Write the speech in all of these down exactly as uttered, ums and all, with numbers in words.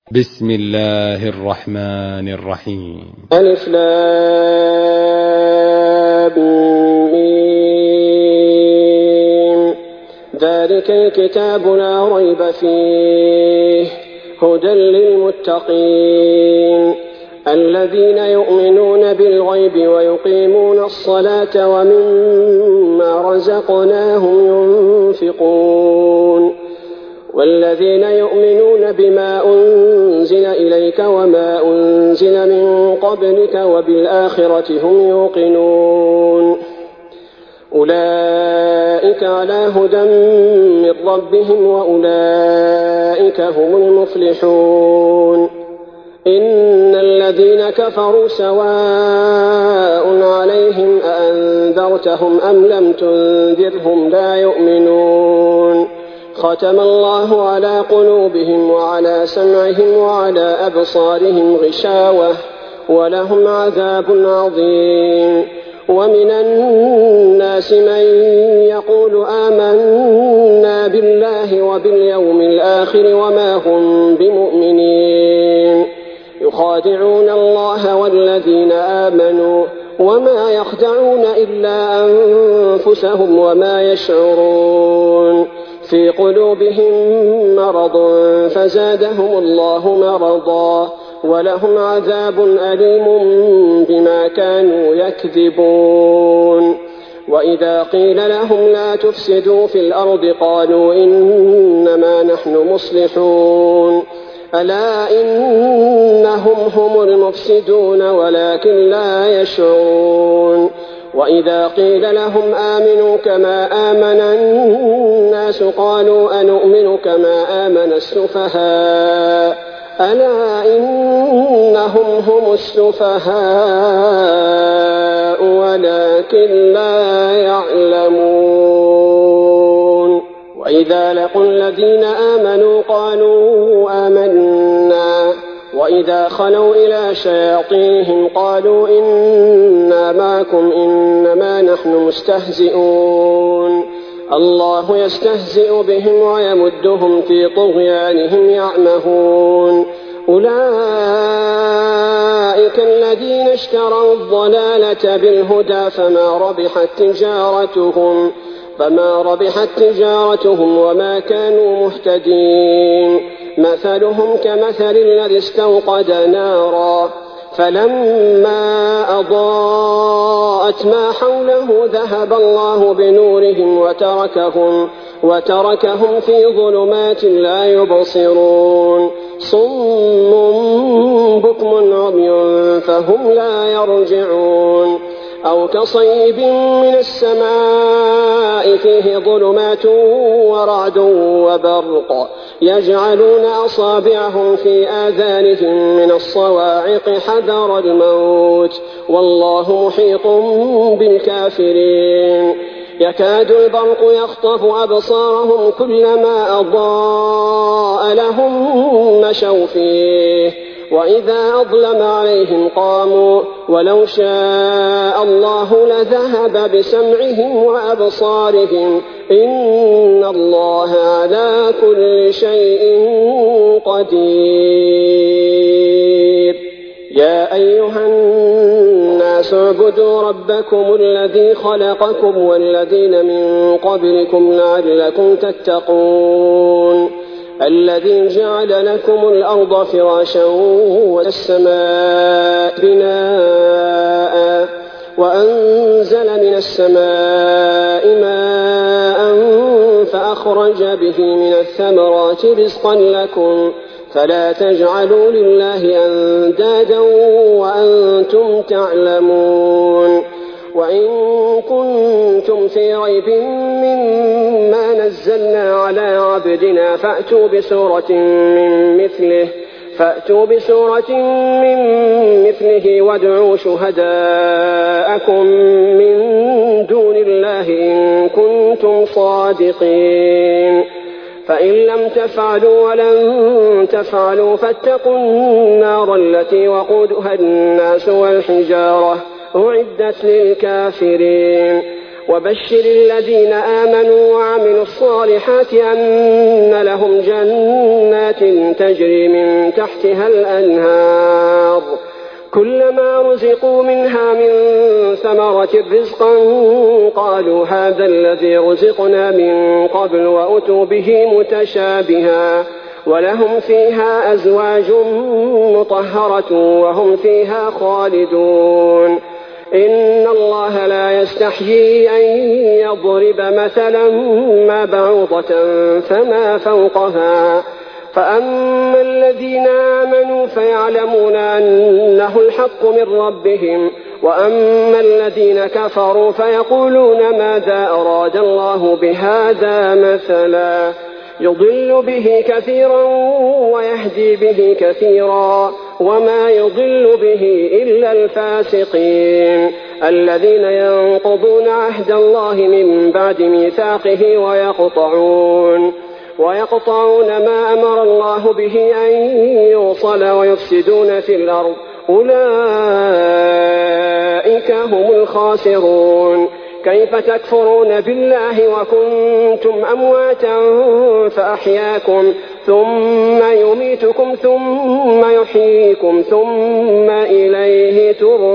بسم الله الرحمن الرحيم. ألف لام ميم. ذلك الكتاب لا ريب فيه هدى للمتقين الذين يؤمنون بالغيب ويقيمون الصلاة ومما رزقناهم ينفقون والذين يؤمنون بما أنزل إليك وما أنزل من قبلك وبالآخرة هم يوقنون أولئك على هدى من ربهم وأولئك هم المفلحون. إن الذين كفروا سواء عليهم أأنذرتهم أم لم تنذرهم لا يؤمنون. ختم الله على قلوبهم وعلى سمعهم وعلى أبصارهم غشاوة ولهم عذاب عظيم. ومن الناس من يقول آمنا بالله وباليوم الآخر وما هم بمؤمنين يخادعون الله والذين آمنوا وما يخدعون إلا أنفسهم وما يشعرون. في قلوبهم مرض فزادهم الله مرضا ولهم عذاب أليم بما كانوا يكذبون. وإذا قيل لهم لا تفسدوا في الأرض قالوا إنما نحن مصلحون ألا إنهم هم المفسدون ولكن لا يشعرون. وإذا قيل لهم آمنوا كما آمن الناس قالوا أنؤمن كما آمن السفهاء ألا إنهم هم السفهاء ولكن لا يعلمون. وإذا لقوا الذين آمنوا قالوا آمنا وإذا خلوا إلى شياطينهم قالوا إنا معكم إنما نحن مستهزئون. الله يستهزئ بهم ويمدهم في طغيانهم يعمهون. أولئك الذين اشتروا الضلالة بالهدى فما ربحت تجارتهم فما ربحت تجارتهم وما كانوا مهتدين. مثلهم كمثل الذي استوقد نارا فلما أضاءت ما حوله ذهب الله بنورهم وتركهم, وتركهم في ظلمات لا يبصرون. صم بكم عمي فهم لا يرجعون. أو كصيب من السماء فيه ظلمات ورعد وبرق يجعلون أصابعهم في آذانهم من الصواعق حذر الموت والله محيط بالكافرين. يكاد البرق يخطف أبصارهم كلما أضاء لهم مشوا فيه وإذا أظلم عليهم قاموا ولو شاء الله لذهب بسمعهم وأبصارهم إن الله على كل شيء قدير. يا أيها الناس اعبدوا ربكم الذي خلقكم والذين من قبلكم لعلكم تتقون الذي جعل لكم الأرض فراشا والسماء بناء وأنزل من السماء ماء فأخرج به من الثمرات رزقا لكم فلا تجعلوا لله أندادا وأنتم تعلمون. وإن كنتم في ريب مما نزلنا على عبدنا فأتوا بسورة من مثله فأتوا بسورة من مثله وادعوا شهداءكم من دون الله إن كنتم صادقين. فإن لم تفعلوا ولن تفعلوا فاتقوا النار التي وقودها الناس والحجارة أعدت للكافرين. وبشر الذين آمنوا وعملوا الصالحات أن لهم جنات تجري من تحتها الأنهار كلما رزقوا منها من ثمرة رزقا قالوا هذا الذي رزقنا من قبل وأتوا به متشابها ولهم فيها أزواج مطهرة وهم فيها خالدون إن الله لا يستحيي أن يضرب مثلا ما بعوضة فما فوقها فأما الذين آمنوا فيعلمون أنه الحق من ربهم وأما الذين كفروا فيقولون ماذا أراد الله بهذا مثلا يضل به كثيرا ويهدي به كثيرا وما يضل به إلا الفاسقين الذين ينقضون عهد الله من بعد ميثاقه ويقطعون ويقطعون ما أمر الله به أن يوصل ويفسدون في الأرض أولئك هم الخاسرون كيف تكفرون بالله وكنتم أمواتا فأحياكم ثم يميتكم ثم يحييكم ثم إليه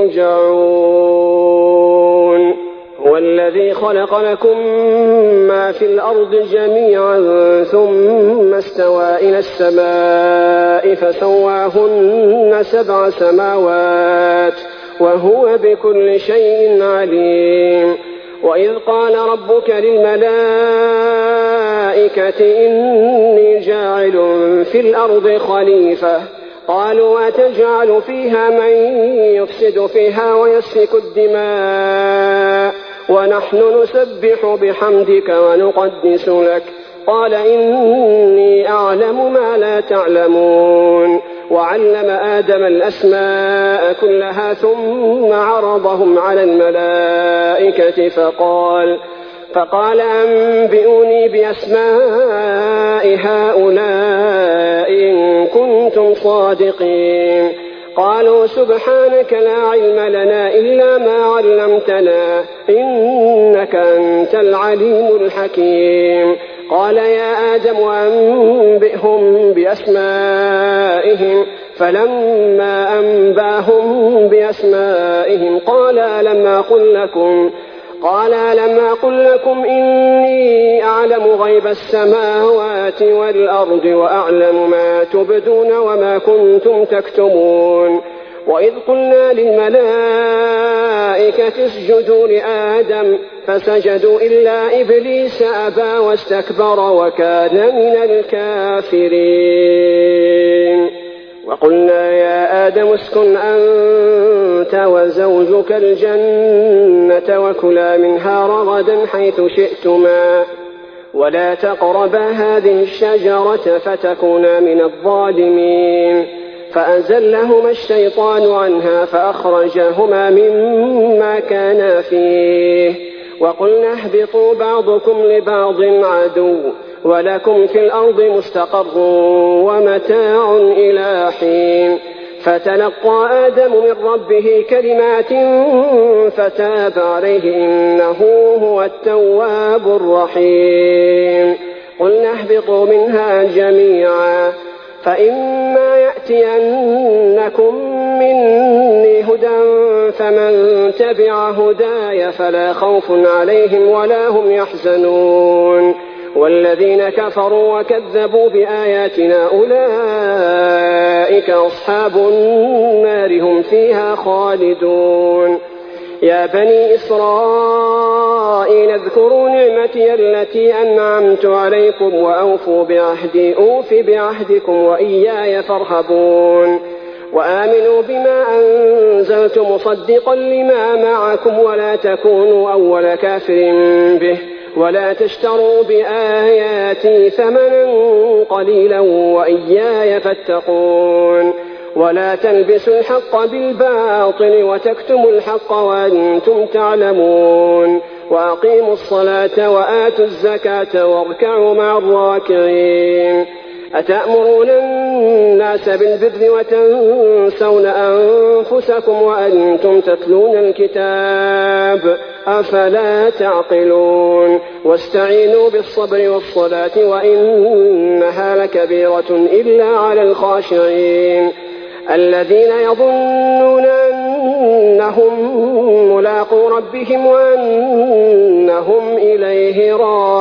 ترجعون هو الذي خلق لكم ما في الأرض جميعا ثم استوى إلى السماء فسواهن سبع سماوات وهو بكل شيء عليم وإذ قال ربك للملائكة إني جاعل في الأرض خليفة قالوا أتجعل فيها من يفسد فيها ويسفك الدماء ونحن نسبح بحمدك ونقدس لك قال إني أعلم ما لا تعلمون وعلم آدم الأسماء كلها ثم عرضهم على الملائكة فقال فقال أنبئوني بأسماء هؤلاء إن كنتم صادقين قالوا سبحانك لا علم لنا إلا ما علمتنا إنك أنت العليم الحكيم قال يا آدم أنبئهم بأسمائهم فلما أنباهم بأسمائهم قال ألم أقل لكم قال ألم أقل لكم إني أعلم غيب السماوات والأرض وأعلم ما تبدون وما كنتم تكتمون وإذ قلنا للملائكة اسجدوا لآدم فسجدوا إلا إبليس أبى واستكبر وكان من الكافرين وقلنا يا آدم اسكن أنت وزوجك الجنة وكلا منها رغدا حيث شئتما ولا تقربا هذه الشجرة فتكونا من الظالمين فأزلهما الشيطان عنها فأخرجهما مما كانا فيه وقلنا اهبطوا بعضكم لبعض عدو ولكم في الأرض مستقر ومتاع إلى حين فتلقى آدم من ربه كلمات فتاب عليه إنه هو التواب الرحيم قلنا اهبطوا منها جميعا فإما يأتينكم مني هدى فمن تبع هداي فلا خوف عليهم ولا هم يحزنون والذين كفروا وكذبوا بآياتنا أولئك أصحاب النار هم فيها خالدون يا بني إسرائيل اذكروا نعمتي التي أنعمت عليكم وأوفوا بعهدي أوف بعهدكم وإياي فارهبون وآمنوا بما أنزلت مصدقا لما معكم ولا تكونوا أول كافر به ولا تشتروا بآياتي ثمنا قليلا وإياي فاتقون ولا تلبسوا الحق بالباطل وتكتموا الحق وأنتم تعلمون وأقيموا الصلاة وآتوا الزكاة واركعوا مع الراكعين أتأمرون الناس بالبر وتنسون أنفسكم وأنتم تتلون الكتاب أفلا تعقلون واستعينوا بالصبر والصلاة وإنها لكبيرة إلا على الخاشعين الذين يظنون أنهم ملاقو ربهم وأنهم إليه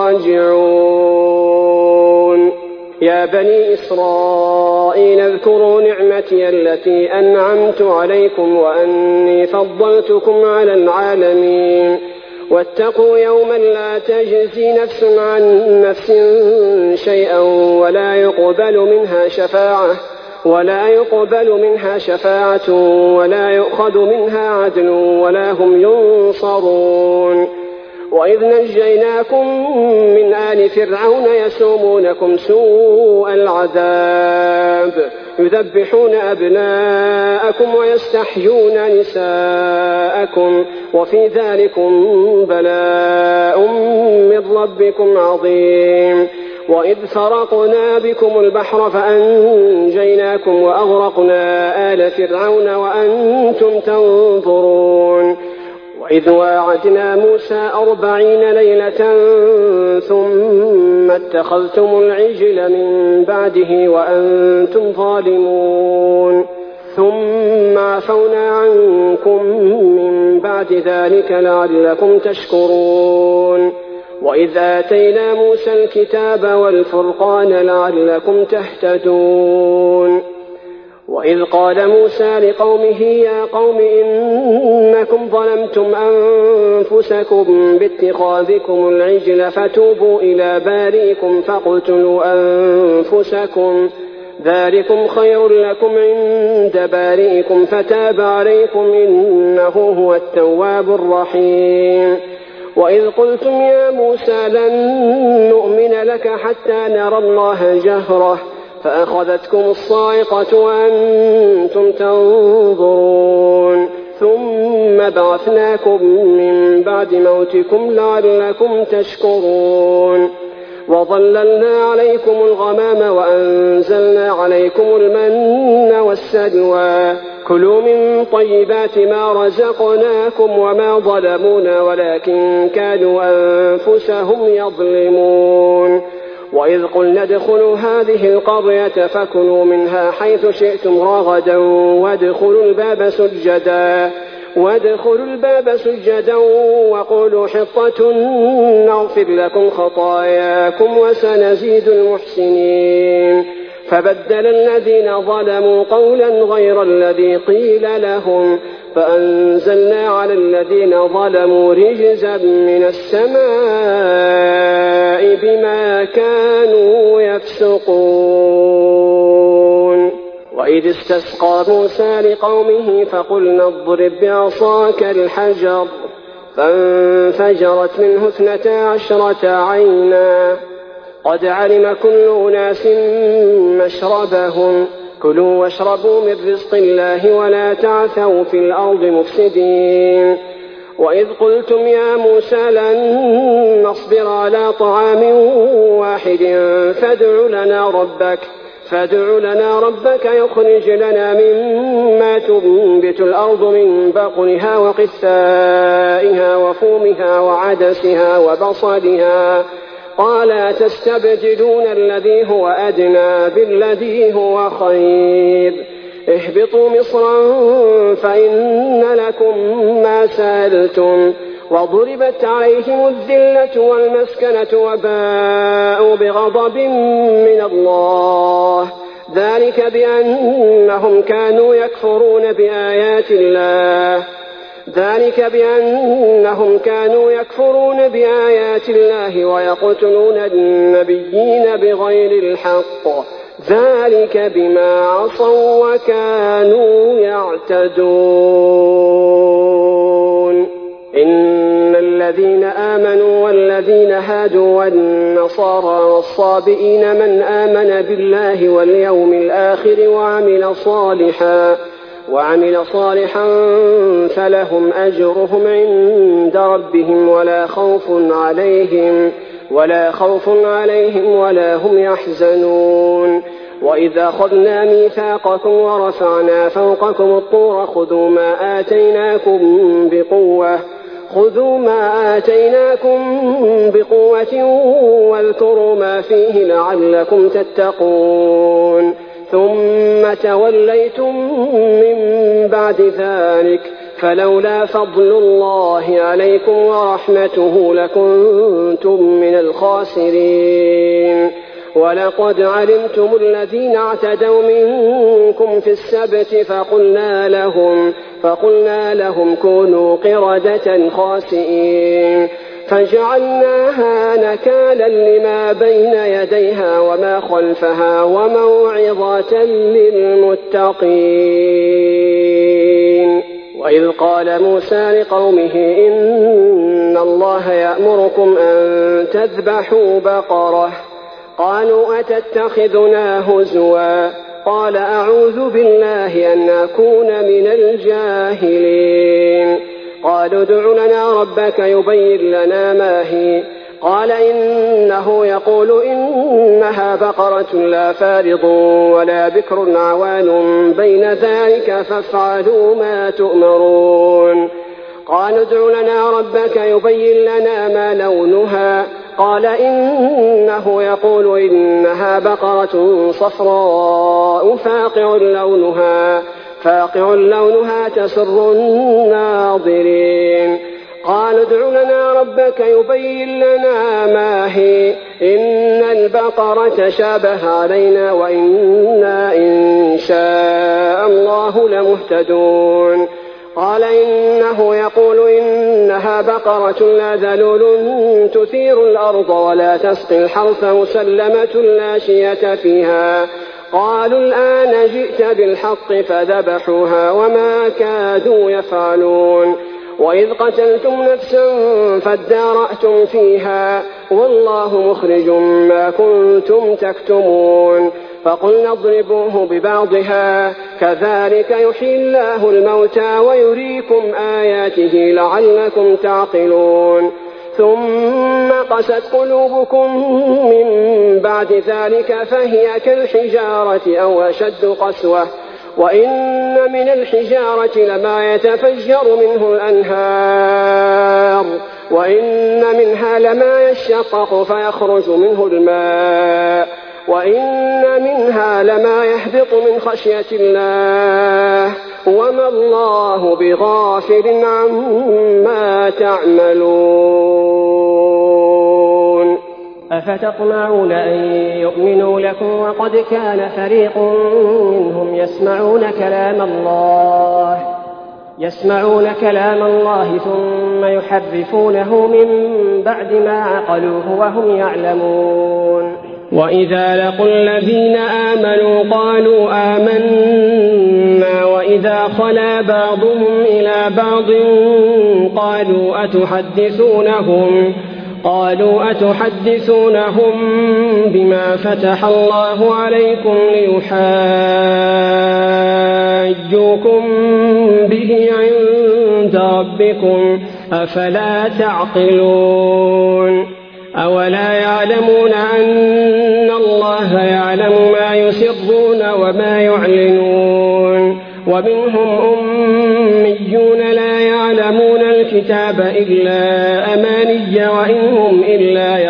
راجعون يا بني إسرائيل اذكروا نعمتي التي أنعمت عليكم وأني فضلتكم على العالمين واتقوا يوما لا تجزي نفس عن نفس شيئا ولا يقبل منها شفاعة ولا يقبل منها شفاعة ولا يؤخذ منها عدل ولا هم ينصرون وإذ نجيناكم من آل فرعون يسومونكم سوء العذاب يذبحون أبناءكم ويستحيون نساءكم وفي ذلكم بلاء من ربكم عظيم وإذ فرقنا بكم البحر فأنجيناكم وأغرقنا آل فرعون وأنتم تنظرون وإذ واعدنا موسى أربعين ليلة ثم اتخذتم العجل من بعده وأنتم ظالمون ثم عفونا عنكم من بعد ذلك لعلكم تشكرون وإذ آتينا موسى الكتاب والفرقان لعلكم تهتدون وإذ قال موسى لقومه يا قوم إنكم ظلمتم أنفسكم باتخاذكم العجل فتوبوا إلى بارئكم فاقتلوا أنفسكم ذلكم خير لكم عند بارئكم فتاب عليكم إنه هو التواب الرحيم وإذ قلتم يا موسى لن نؤمن لك حتى نرى الله جهرة فأخذتكم الصاعقة وأنتم تنظرون ثم بعثناكم من بعد موتكم لعلكم تشكرون وظللنا عليكم الغمام وأنزلنا عليكم المن والسلوى كلوا من طيبات ما رزقناكم وما ظلمونا ولكن كانوا أنفسهم يظلمون وإذ قلنا ادخلوا هذه القرية فكلوا منها حيث شئتم رغدا وادخلوا الباب سجدا وادخلوا الباب سجدا وقولوا حطة نغفر لكم خطاياكم وسنزيد المحسنين فبدل الذين ظلموا قولا غير الذي قيل لهم فأنزلنا على الذين ظلموا رجزا من السماء بما كانوا يفسقون وإذ استسقى موسى لقومه فقلنا اضرب بعصاك الحجر فانفجرت منه اثنتا عشرة عينا قد علم كل أناس مشربهم كلوا واشربوا من رزق الله ولا تعثوا في الأرض مفسدين وإذ قلتم يا موسى لن نصبر على طعام واحد فادع لنا ربك فادع لنا ربك يخرج لنا مما تنبت الأرض من بقلها وقثائها وفومها وعدسها وبصلها قال تستبدلون الذي هو أدنى بالذي هو خير اهبطوا مصرا فإن لكم ما سألتم وضربت عليهم الذلة والمسكنة وباءوا بغضب من الله ذلك بأنهم كانوا يكفرون بآيات الله ذلك بأنهم كانوا يكفرون بآيات الله ويقتلون النبيين بغير الحق ذلك بما عصوا وكانوا يعتدون إن الذين آمنوا والذين هادوا والنصارى والصابئين من آمن بالله واليوم الآخر وعمل صالحا وعمل صالحا فلهم أجرهم عند ربهم ولا خوف عليهم ولا خوف عليهم ولا هم يحزنون وإذا أخذنا ميثاقكم ورفعنا فوقكم الطور خذوا ما آتيناكم بقوة خذوا ما آتيناكم بقوة واذكروا ما فيه لعلكم تتقون ثم توليتم من بعد ذلك فلولا فضل الله عليكم ورحمته لكنتم من الخاسرين ولقد علمتم الذين اعتدوا منكم في السبت فقلنا لهم, فقلنا لهم كونوا قردة خاسئين فجعلناها نكالا لما بين يديها وما خلفها وموعظة للمتقين. وإذ قال موسى لقومه إن الله يأمركم أن تذبحوا بقرة قالوا أتتخذنا هزوا قال أعوذ بالله أن أكون من الجاهلين. قالوا ادع لنا ربك يبين لنا ما هي قال إنه يقول إنها بقرة لا فارض ولا بكر عوان بين ذلك فافعلوا ما تؤمرون. قالوا ادع لنا ربك يبين لنا ما لونها قال إنه يقول إنها بقرة صفراء فاقع لونها فاقع لونها تسر الناظرين. قالوا ادع لنا ربك يبين لنا ما هي إن البقرة شابه علينا وإنا إن شاء الله لمهتدون. قال إنه يقول إنها بقرة لا ذلول تثير الأرض ولا تسقي الحرث مسلمة لا شية فيها. قالوا الآن جئت بالحق فذبحوها وما كادوا يفعلون. وإذ قتلتم نفسا فادارأتم فيها والله مخرج ما كنتم تكتمون. فقلنا اضربوه ببعضها كذلك يحيي الله الموتى ويريكم آياته لعلكم تعقلون. ثم قست قلوبكم من بعد ذلك فهي كالحجارة أو أشد قسوة وإن من الحجارة لما يتفجر منه الأنهار وإن منها لما يشقق فيخرج منه الماء وإن منها لما يهبط من خشية الله وما الله بغافل عما تعملون. أفتطمعون أن يؤمنوا لكم وقد كان فريق منهم يسمعون كلام الله يسمعون كلام الله ثم يحرفونه من بعد ما عقلوه وهم يعلمون. وإذا لقوا الذين آمنوا قالوا آمنا وإذا خلا بعضهم إلى بعض قالوا أتحدثونهم قالوا أتحدثونهم بما فتح الله عليكم ليحاجوكم به عند ربكم أفلا تعقلون. أولا يعلمون أن الله يعلم ما يسرون وما يعلنون. ومنهم أميون لا يعلمون الكتاب إلا أماني وإنهم إلا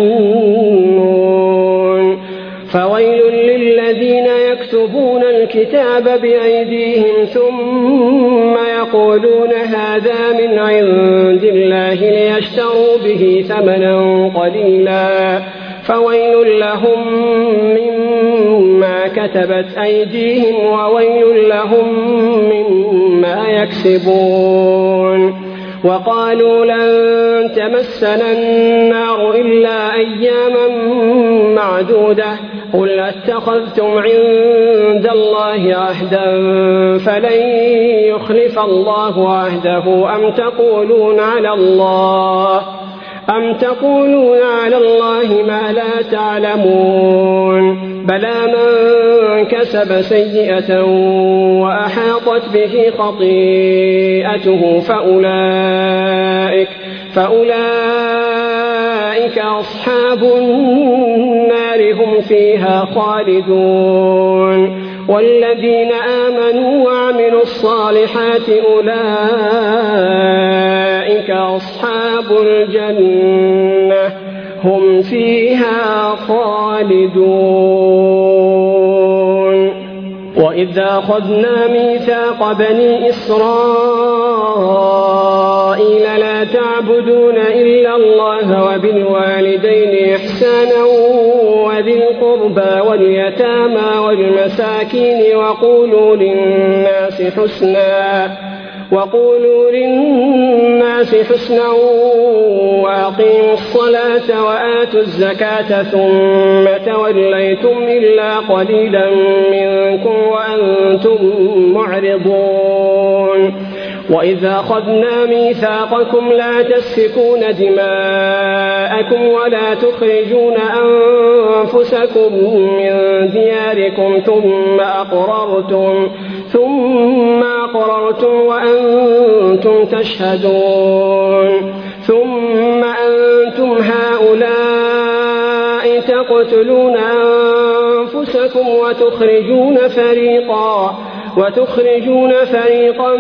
يظنون. فويل للذين يكتبون الكتاب بأيديهم ثم يقولون هذا من عند الله ليشتروا به ثمنا قليلا فويل لهم مما كتبت أيديهم وويل لهم مما يكسبون. وقالوا لن تمسنا النار إلا أياما معدودة قل اتخذتم عند الله عهدا فلن يخلف الله عهده أم تقولون على الله أم تقولون على الله ما لا تعلمون. بلى من كسب سيئة وأحاطت به خطيئته فأولئك, فأولئك أصحاب النار هم فيها خالدون. والذين آمنوا وعملوا الصالحات أولئك أصحاب الجنة هم فيها خالدون. وإذ أخذنا ميثاق بني إسرائيل لا تعبدون إلا الله وبالوالدين إحسانا وذي القربى واليتامى والمساكين وقولوا للناس حسنا وقولوا للناس حسنا وأقيموا الصلاة وآتوا الزكاة ثم توليتم إلا قليلا منكم وأنتم معرضون. وإذا أخذنا ميثاقكم لا تسفكون دماءكم ولا تخرجون أنفسكم من دياركم ثم أقررتم ثم أقررتم وأنتم تشهدون. ثم أنتم هؤلاء تقتلون أنفسكم وتخرجون فريقا وتخرجون فريقا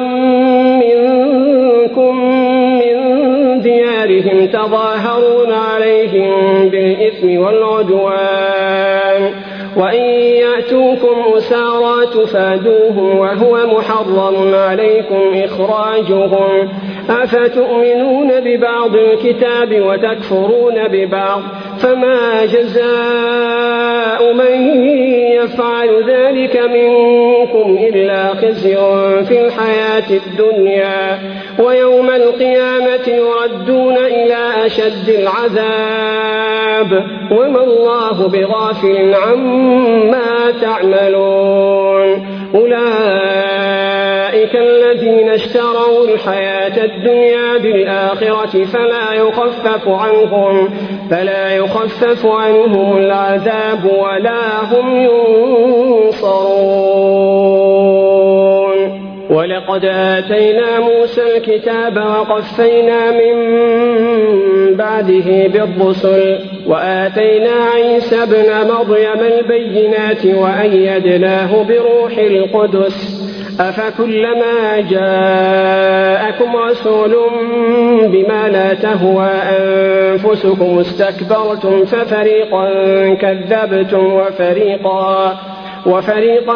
منكم من ديارهم تظاهرون عليهم بالإثم والعدوان وإن يأتوكم أسارى تفادوهم وهو محرم عليكم إخراجهم أفتؤمنون ببعض الكتاب وتكفرون ببعض فما جزاء من يفعل ذلك منكم إلا خزي في الحياة الدنيا ويوم القيامة يردون إلى أشد العذاب وما الله بغافل عما تعملون. أولئك الذين اشتروا الحياة الدنيا بالآخرة فلا يخفف عنهم فلا يخفف عنهم العذاب ولا هم ينصرون. ولقد آتينا موسى الكتاب وقفينا من بعده بالرسل وآتينا عيسى ابن مريم البينات وأيدناه بروح القدس أفكلما جاءكم رسول بما لا تهوى أنفسكم استكبرتم ففريقا كذبتم وفريقا وفريقا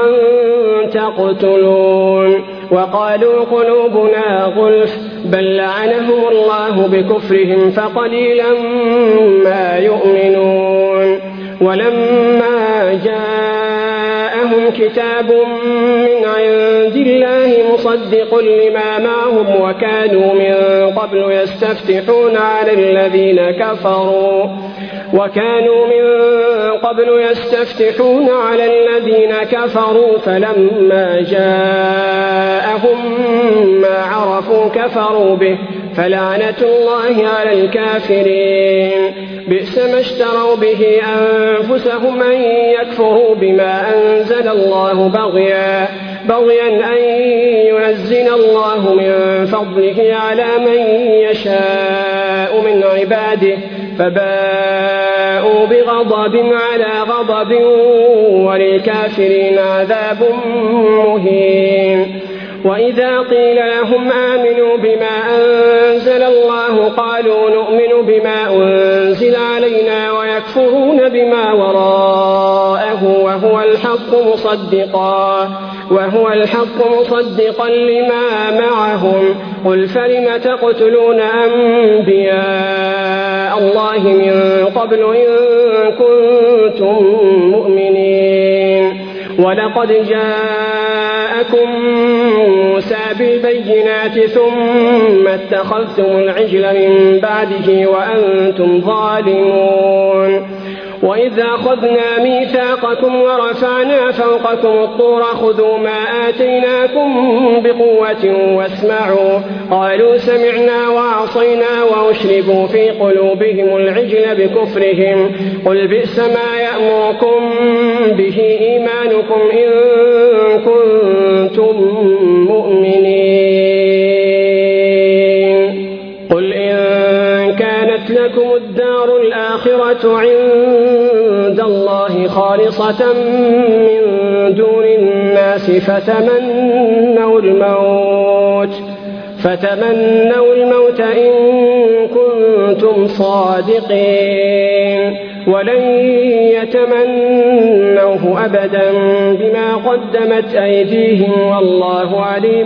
تقتلون. وقالوا قلوبنا غلف بل لعنهم الله بكفرهم فقليلا ما يؤمنون. ولما جاءهم كتاب من عند الله مصدق لما معهم وكانوا من قبل يستفتحون على الذين كفروا وكانوا من قبل يستفتحون على الذين كفروا فلما جاءهم ما عرفوا كفروا به فلعنة الله على الكافرين. بئس ما اشتروا به أنفسهم أن يكفروا بما أنزل الله بغيا بغيا أن ينزل الله من فضله على من يشاء من عباده فباءوا بغضب على غضب وللكافرين عذاب مهين. وإذا قيل لهم آمنوا بما أنزل الله قالوا نؤمن بما أنزل علينا ويكفرون بما وراءه وهو الحق مصدقا وهو الحق مصدقا لما معهم قل فلم تقتلون أنبياء الله من قبل إن كنتم مؤمنين. ولقد جاءكم موسى بالبينات ثم اتخذتم العجل من بعده وأنتم ظالمون. وإذا أخذنا ميثاقكم ورفعنا فوقكم الطور خذوا ما آتيناكم بقوة واسمعوا قالوا سمعنا وعصينا وأشربوا في قلوبهم العجل بكفرهم قل بئس ما يأمركم به إيمانكم إن كنتم مؤمنين. قل إن كانت لكم الدار الآخرة عند الله خالصة من دون الناس الناس فتمنوا الموت فتمنوا الموت إن كنتم صادقين ولن يتمنوه أبدا بما قدمت أيديهم والله عليم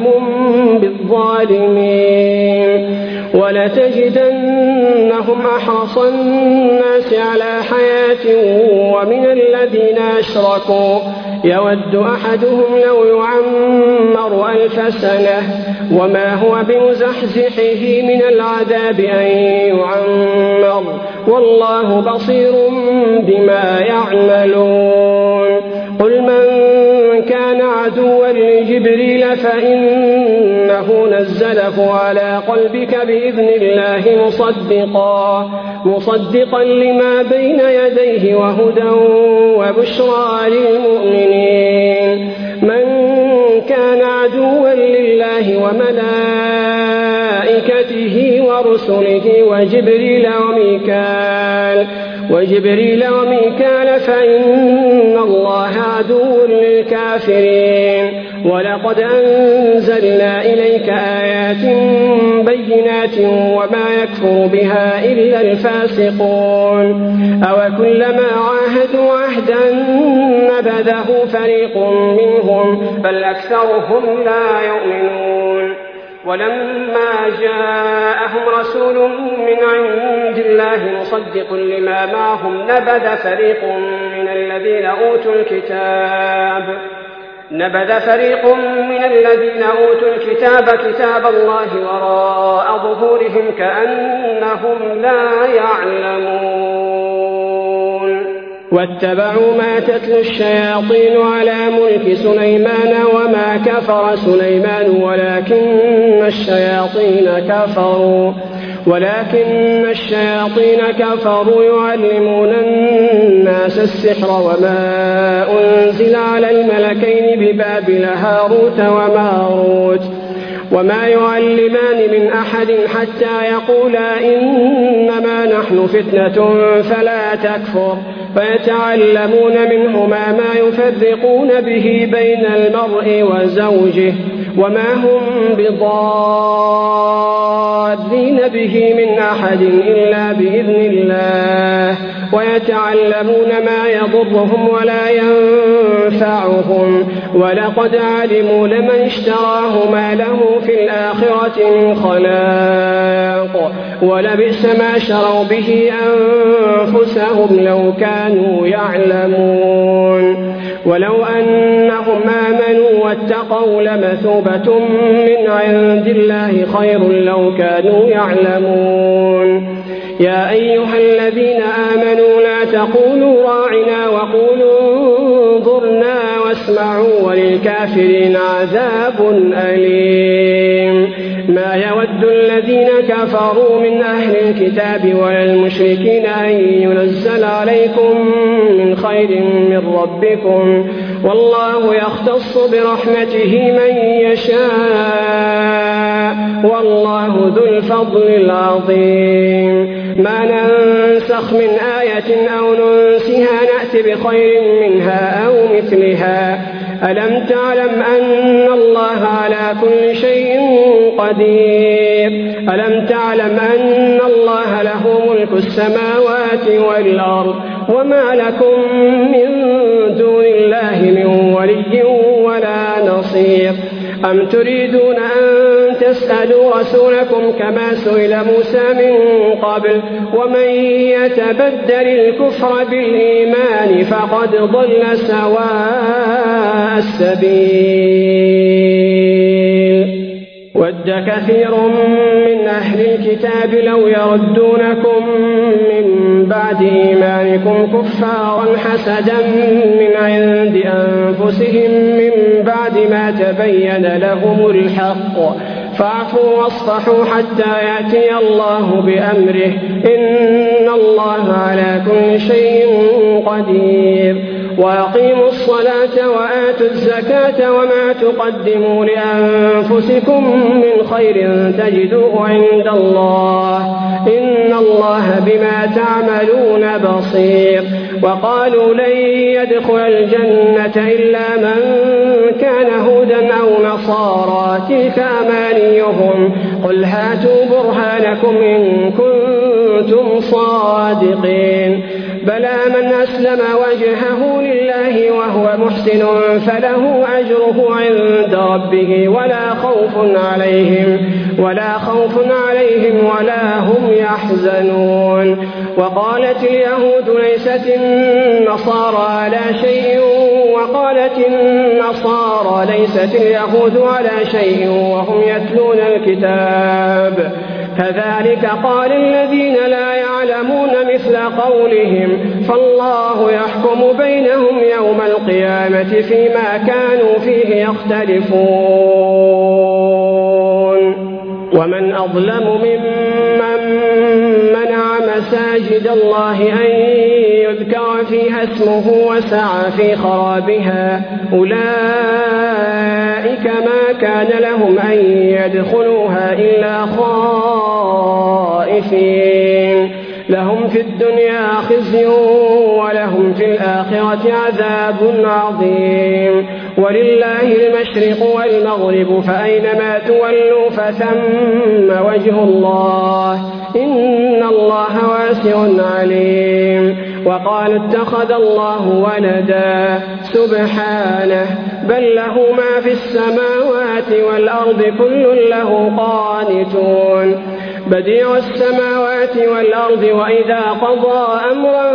بالظالمين ولتجدنهم أحرص الناس على حياة ومن الذين أشركوا يود أحدهم لو يعمر ألف سنة وما هو بمزحزحه من العذاب أن يعمر والله بصير بما يعملون قل من كان عدوا لجبريل فإنه نزله على قلبك بإذن الله مصدقا مصدقا لما بين يديه وهدى وبشرى للمؤمنين من كان عدوا لله وملائكته ورسله وجبريل وميكال وجبريل وميكال فإن الله عدو للكافرين ولقد أنزلنا إليك آيات بينات وما يكفر بها إلا الفاسقون أو كلما عاهدوا عهدا نبذه فريق منهم بل أكثرهم لا يؤمنون ولما جاءهم رسول من عند الله مصدق لما معهم نبذ فريق من الذين أوتوا الكتاب نبذ فريق من الذين أوتوا الكتاب كتاب الله وراء ظهورهم كأنهم لا يعلمون واتبعوا ما تتلو الشياطين على ملك سليمان وما كفر سليمان ولكن الشياطين كفروا ولكن الشياطين كفروا يعلمون الناس السحر وما أنزل على الملكين ببابل هاروت وماروت وما يعلمان من أحد حتى يقولا إنما نحن فتنة فلا تكفر فيتعلمون منهما ما يفرقون به بين المرء وزوجه وما هم بضارين به من أحد إلا بإذن الله ويتعلمون ما يضرهم ولا ينفعهم ولقد علموا لمن اشتراه ما له في الآخرة من خلاق ولبئس ما شروا به أنفسهم لو كانوا يعلمون ولو أنهم آمنوا واتقوا لمثوبة من عند الله خير لو كانوا يعلمون يا أيها الذين آمنوا لا تقولوا راعنا وقولوا انظرنا واسمعوا وللكافرين عذاب أليم ما يود الذين كفروا من أهل الكتاب ولا المشركين أن ينزل عليكم من خير من ربكم والله يختص برحمته من يشاء والله ذو الفضل العظيم ما ننسخ من آية أو ننسها نأت بخير منها أو مثلها ألم تعلم أن الله على كل شيء قدير ألم تعلم أن الله له ملك السماوات والأرض وما لكم من دون الله من ولي ولا نصير أم تريدون أن تسألوا رسولكم كما سئل موسى من قبل ومن يتبدل الكفر بالإيمان فقد ضل سواء السبيل ود كثير من أهل الكتاب لو يردونكم من بعد إيمانكم كفارا حسدا من عند أنفسهم من بعد ما تبين لهم الحق فاعفوا واصفحوا حتى يأتي الله بأمره إن الله على كل شيء قدير. وأقيموا الصلاة وآتوا الزكاة وما تقدموا لأنفسكم من خير تجدوه عند الله إن الله بما تعملون بصير. وقالوا لن يدخل الجنة إلا من كان هودا أو نصارى تلك أمانيهم قل هاتوا برهانكم إن كنتم صادقين. بلى من أسلم وجهه لله وهو محسن فله أجره عند ربه ولا خوف عليهم ولا خوف عليهم ولا هم يحزنون. وقالت اليهود ليست النصارى على شيء وقالت النصارى ليست اليهود على شيء وهم يتلون الكتاب كذلك قال الذين لا يعلمون مثل قولهم فالله يحكم بينهم يوم القيامة فيما كانوا فيه يختلفون. ومن أظلم ممن منع مساجد الله أن يذكر فيها اسمه وسعى في خرابها أولئك ما كان لهم أن يدخلوها إلا خائفين لهم في الدنيا خزي ولهم في الآخرة عذاب عظيم. ولله المشرق والمغرب فأينما تولوا فثم وجه الله إن الله واسع عليم. وقالوا اتخذ الله ولدا سبحانه بل له ما في السماوات والأرض كل له قانتون. بديع السماوات والأرض وإذا قضى أمرا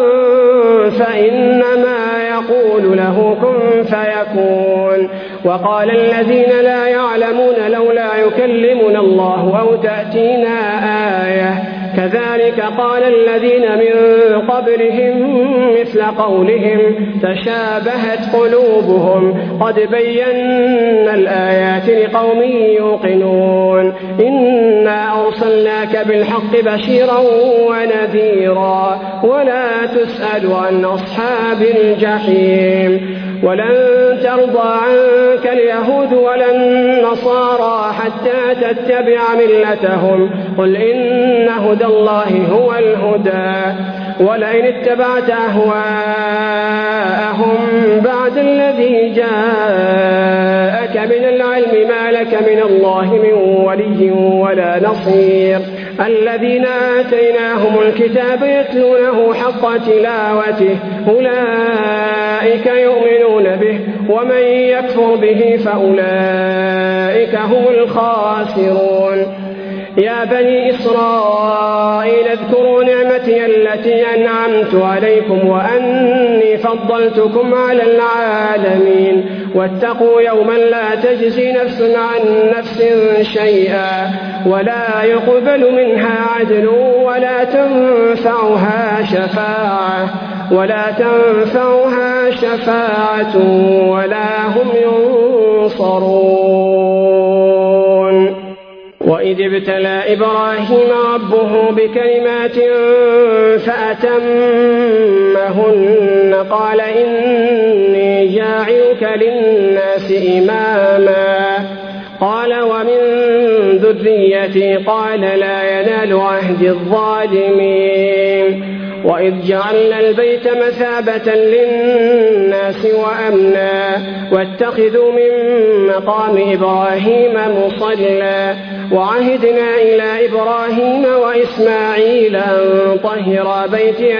فإنما يقول له كن فيكون. وقال الذين لا يعلمون لولا يكلمنا الله أو تأتينا آية كذلك قال الذين من قبلهم مثل قولهم تشابهت قلوبهم قد بينا الآيات لقوم يوقنون. إنا أرسلناك بالحق بشيرا ونذيرا ولا تسأل عن أصحاب الجحيم. ولن ترضى عنك اليهود ولا النصارى حتى تتبع ملتهم قل إن هدى الله هو الهدى ولئن اتبعت أهواءهم بعد الذي جاءك من العلم ما لك من الله من ولي ولا نصير. الذين آتيناهم الكتاب يتلونه حق تلاوته أولئك يؤمنون به ومن يكفر به فأولئك هم الخاسرون. يا بني إسرائيل اذكروا نعمتي التي أنعمت عليكم وأني فضلتكم على العالمين واتقوا يوما لا تجزي نفس عن نفس شيئا ولا يقبل منها عدل ولا تنفعها شفاعة ولا تنفعها شفاعة ولا هم ينصرون. وإذ ابتلى إبراهيم ربه بكلمات فأتمهن قال إني جاعلك للناس إماما قال ومن ذريتي قال لا ينال عهد الظالمين. وإذ جعلنا البيت مثابة للناس وأمنا واتخذوا من مقام إبراهيم مصلى وعهدنا إلى إبراهيم وإسماعيل أن طهرا بيتي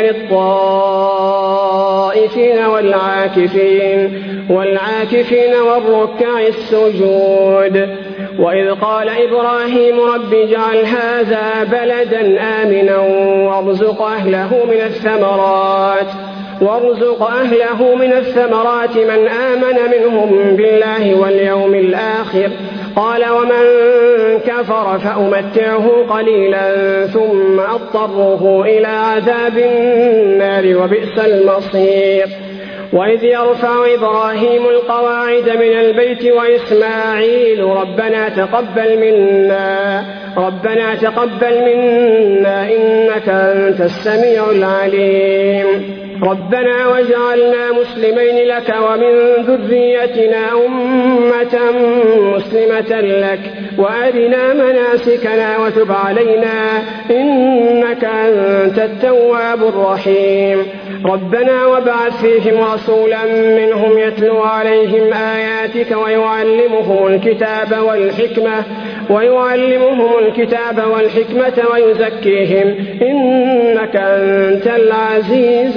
للطائفين والعاكفين والعاكفين والركع السجود. وإذ قال إبراهيم رب اجعل هذا بلدا آمنا وارزق أهله من الثمرات وارزق أهله من الثمرات من آمن منهم بالله واليوم الآخر قال ومن كفر فأمتعه قليلا ثم أضطره إلى عذاب النار وبئس المصير. وإذ يرفع إبراهيم القواعد من البيت وإسماعيل ربنا تقبل منا ربنا تقبل منا إنك أنت السميع العليم ربنا واجعلنا مسلمين لك ومن ذريتنا أمة مسلمة لك وأرنا مناسكنا وتب علينا إنك أنت التواب الرحيم ربنا وابعث فيهم رسولا منهم يتلو عليهم آياتك ويعلمهم الكتاب والحكمة ويعلمهم الكتاب والحكمة ويزكيهم إنك أنت العزيز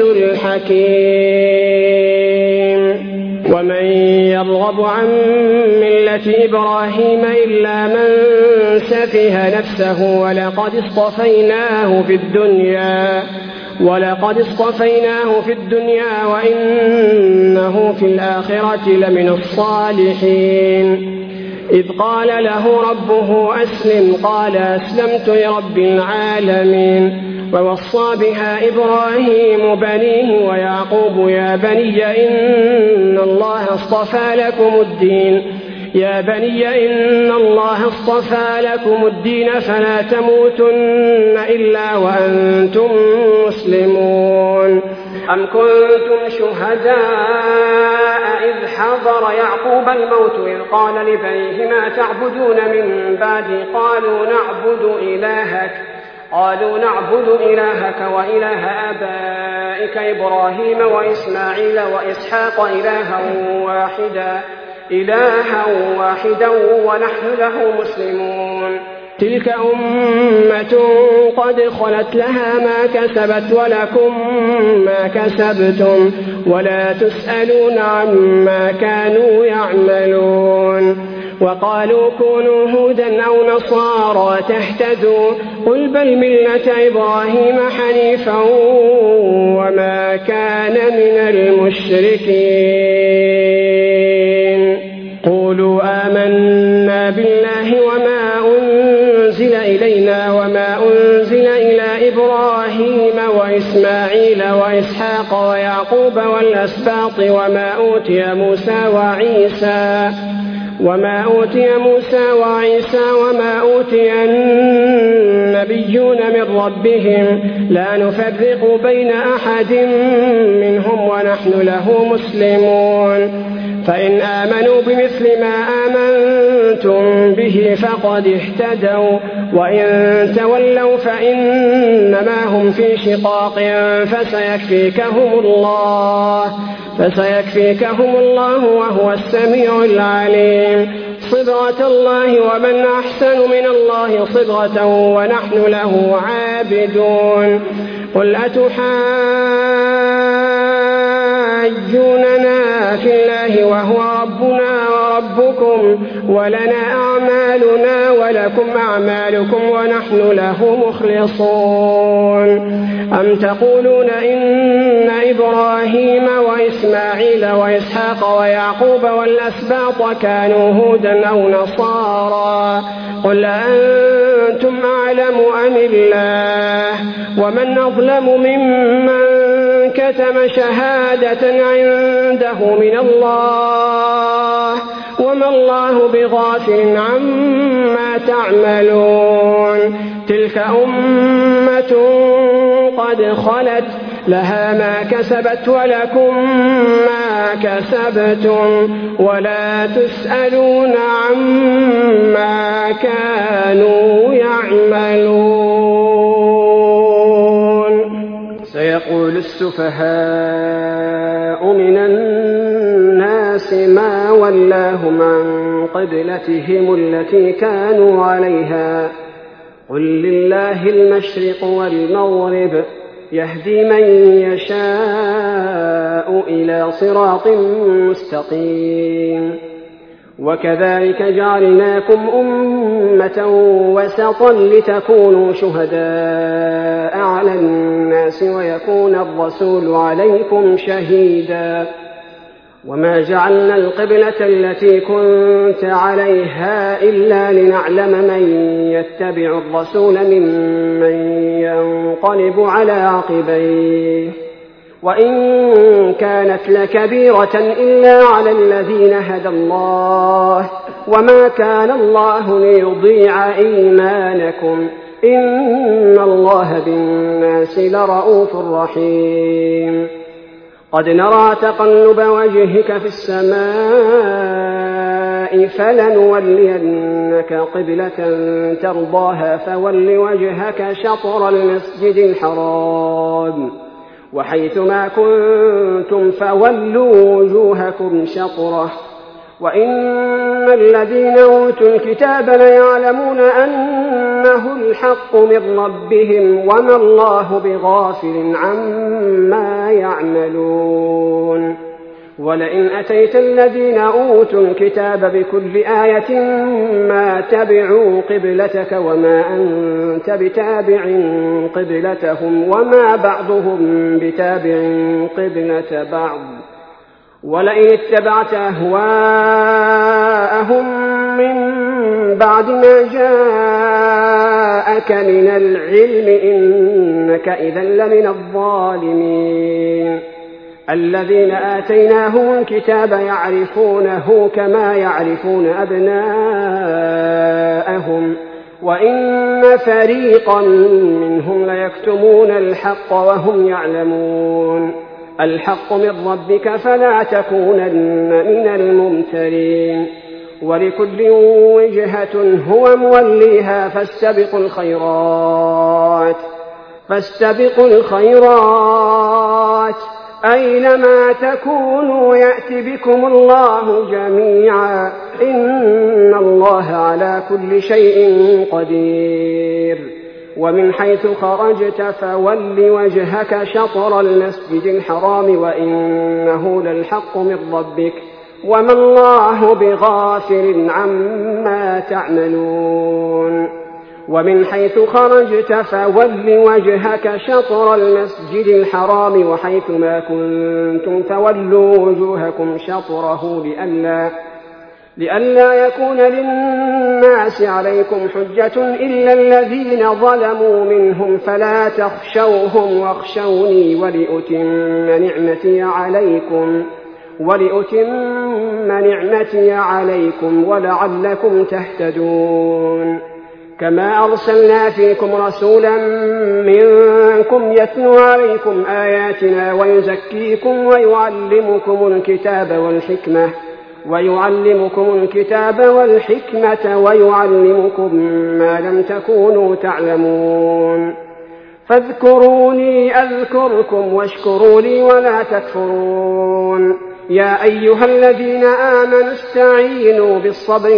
الحكيم ومن يرغب عن ملة إبراهيم إلا من سفه نفسه ولقد اصطفيناه في الدنيا ولقد اصطفيناه في الدنيا وإنه في الآخرة لمن الصالحين إذ قال له ربه أسلم قال أسلمت لرب العالمين ووصى بها إبراهيم بنيه ويعقوب يا بني إن الله اصطفى لكم الدين يا بني إن الله اصطفى لكم الدين فلا تموتن إلا وأنتم مسلمون أم كنتم شهداء إذ حضر يعقوب الموت إذ قال لبنيه ما تعبدون من بعدي قالوا نعبد إلهك قالوا نعبد إلهك وإله آبائك إبراهيم وإسماعيل وإسحاق إلها واحدا إلها واحدا ونحن له مسلمون تلك أمة قد خلت لها ما كسبت ولكم ما كسبتم ولا تسألون عما كانوا يعملون وقالوا كونوا هودا أو نصارى تهتدوا قل بل ملة إبراهيم حنيفا وما كان من المشركين قولوا آمنا بالله وما أنزل إلينا وما أنزل إلى إبراهيم وإسماعيل وإسحاق ويعقوب والأسباط وما أوتي موسى وعيسى وما أوتي موسى وعيسى وما أوتي النبيون من ربهم لا نفرق بين أحد منهم ونحن له مسلمون فإن آمنوا بمثل ما آمنتم به فقد اهتدوا وإن تولوا فإنما هم في شقاق فسيكفيكهم الله فسيكفيكهم الله وهو السميع العليم صبغة الله ومن أحسن من الله صبغة ونحن له عابدون قل أتحاجوننا في الله وهو ربنا وربكم ولنا أعمالنا ولكم أعمالكم ونحن له مخلصون أم تقولون إن إبراهيم وإسماعيل وإسحاق ويعقوب والأسباط كانوا هودا أو نصارى قل أنتم أعلم أم الله ومن أظلم ممن كتم شهادة عنده من الله وما الله بغافل عما تعملون تلك أمة قد خلت لها ما كسبت ولكم ما كسبتم ولا تسألون عما كانوا يعملون سيقول السفهاء من الناس ما ولاهم عن قبلتهم التي كانوا عليها قل لله المشرق والمغرب يهدي من يشاء إلى صراط مستقيم وكذلك جعلناكم أمة وسطا لتكونوا شهداء على الناس ويكون الرسول عليكم شهيدا وما جعلنا القبلة التي كنت عليها إلا لنعلم من يتبع الرسول ممن ينقلب على عقبيه وإن كانت لكبيرة إلا على الذين هدى الله وما كان الله ليضيع إيمانكم إن الله بالناس لرءوف رحيم قد نرى تقلب وجهك في السماء فلنولينك قبلة ترضاها فول وجهك شطر المسجد الحرام وحيث ما كنتم فولوا وجوهكم شطره وإن الذين أوتوا الكتاب ليعلمون أنه الحق من ربهم وما الله بغافل عما يعملون ولئن أتيت الذين أوتوا الكتاب بكل آية ما تبعوا قبلتك وما أنت بتابع قبلتهم وما بعضهم بتابع قبلة بعض ولئن اتبعت أهواءهم من بعد ما جاءك من العلم إنك إذا لمن الظالمين الذين آتيناهم الكتاب يعرفونه كما يعرفون أبناءهم وإن فريقا منهم ليكتمون الحق وهم يعلمون الحق من ربك فلا تكونن من الممترين ولكل وجهة هو موليها فاستبقوا الخيرات فاستبقوا الخيرات أينما تكونوا يأت بكم الله جميعا إن الله على كل شيء قدير ومن حيث خرجت فول وجهك شطر المسجد الحرام وإنه للحق من ربك وما الله بغافل عما تعملون ومن حيث خرجت فول وجهك شطر المسجد الحرام وحيث ما كنتم فولوا وجوهكم شطره لئلا لئلا يكون للناس عليكم حجة إلا الذين ظلموا منهم فلا تخشوهم واخشوني ولأتم نعمتي عليكم ولأتم نعمتي عليكم ولعلكم تهتدون كما أرسلنا فيكم رسولا منكم يتلو عليكم آياتنا ويزكيكم ويعلمكم الكتاب والحكمة ويعلمكم الكتاب والحكمة ويعلمكم ما لم تكونوا تعلمون فاذكروني أذكركم واشكروا لي ولا تكفرون يا أيها الذين آمنوا استعينوا بالصبر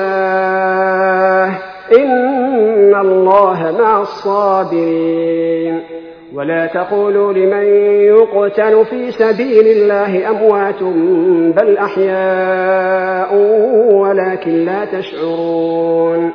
والصلاة إن الله مع الصابرين ولا تقولوا لمن يقتل في سبيل الله أموات بل أحياء ولكن لا تشعرون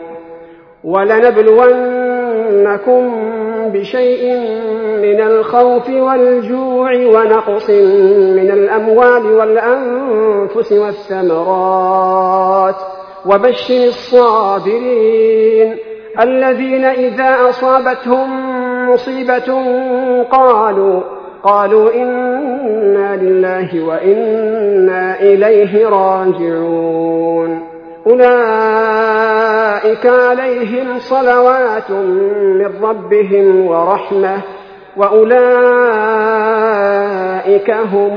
ولنبلونكم بشيء من الخوف والجوع ونقص من الأموال والأنفس والثمرات وبشر الصابرين الذين إذا أصابتهم مصيبة قالوا قالوا إنا لله وإنا إليه راجعون أولئك عليهم صلوات من ربهم ورحمة وأولئك هم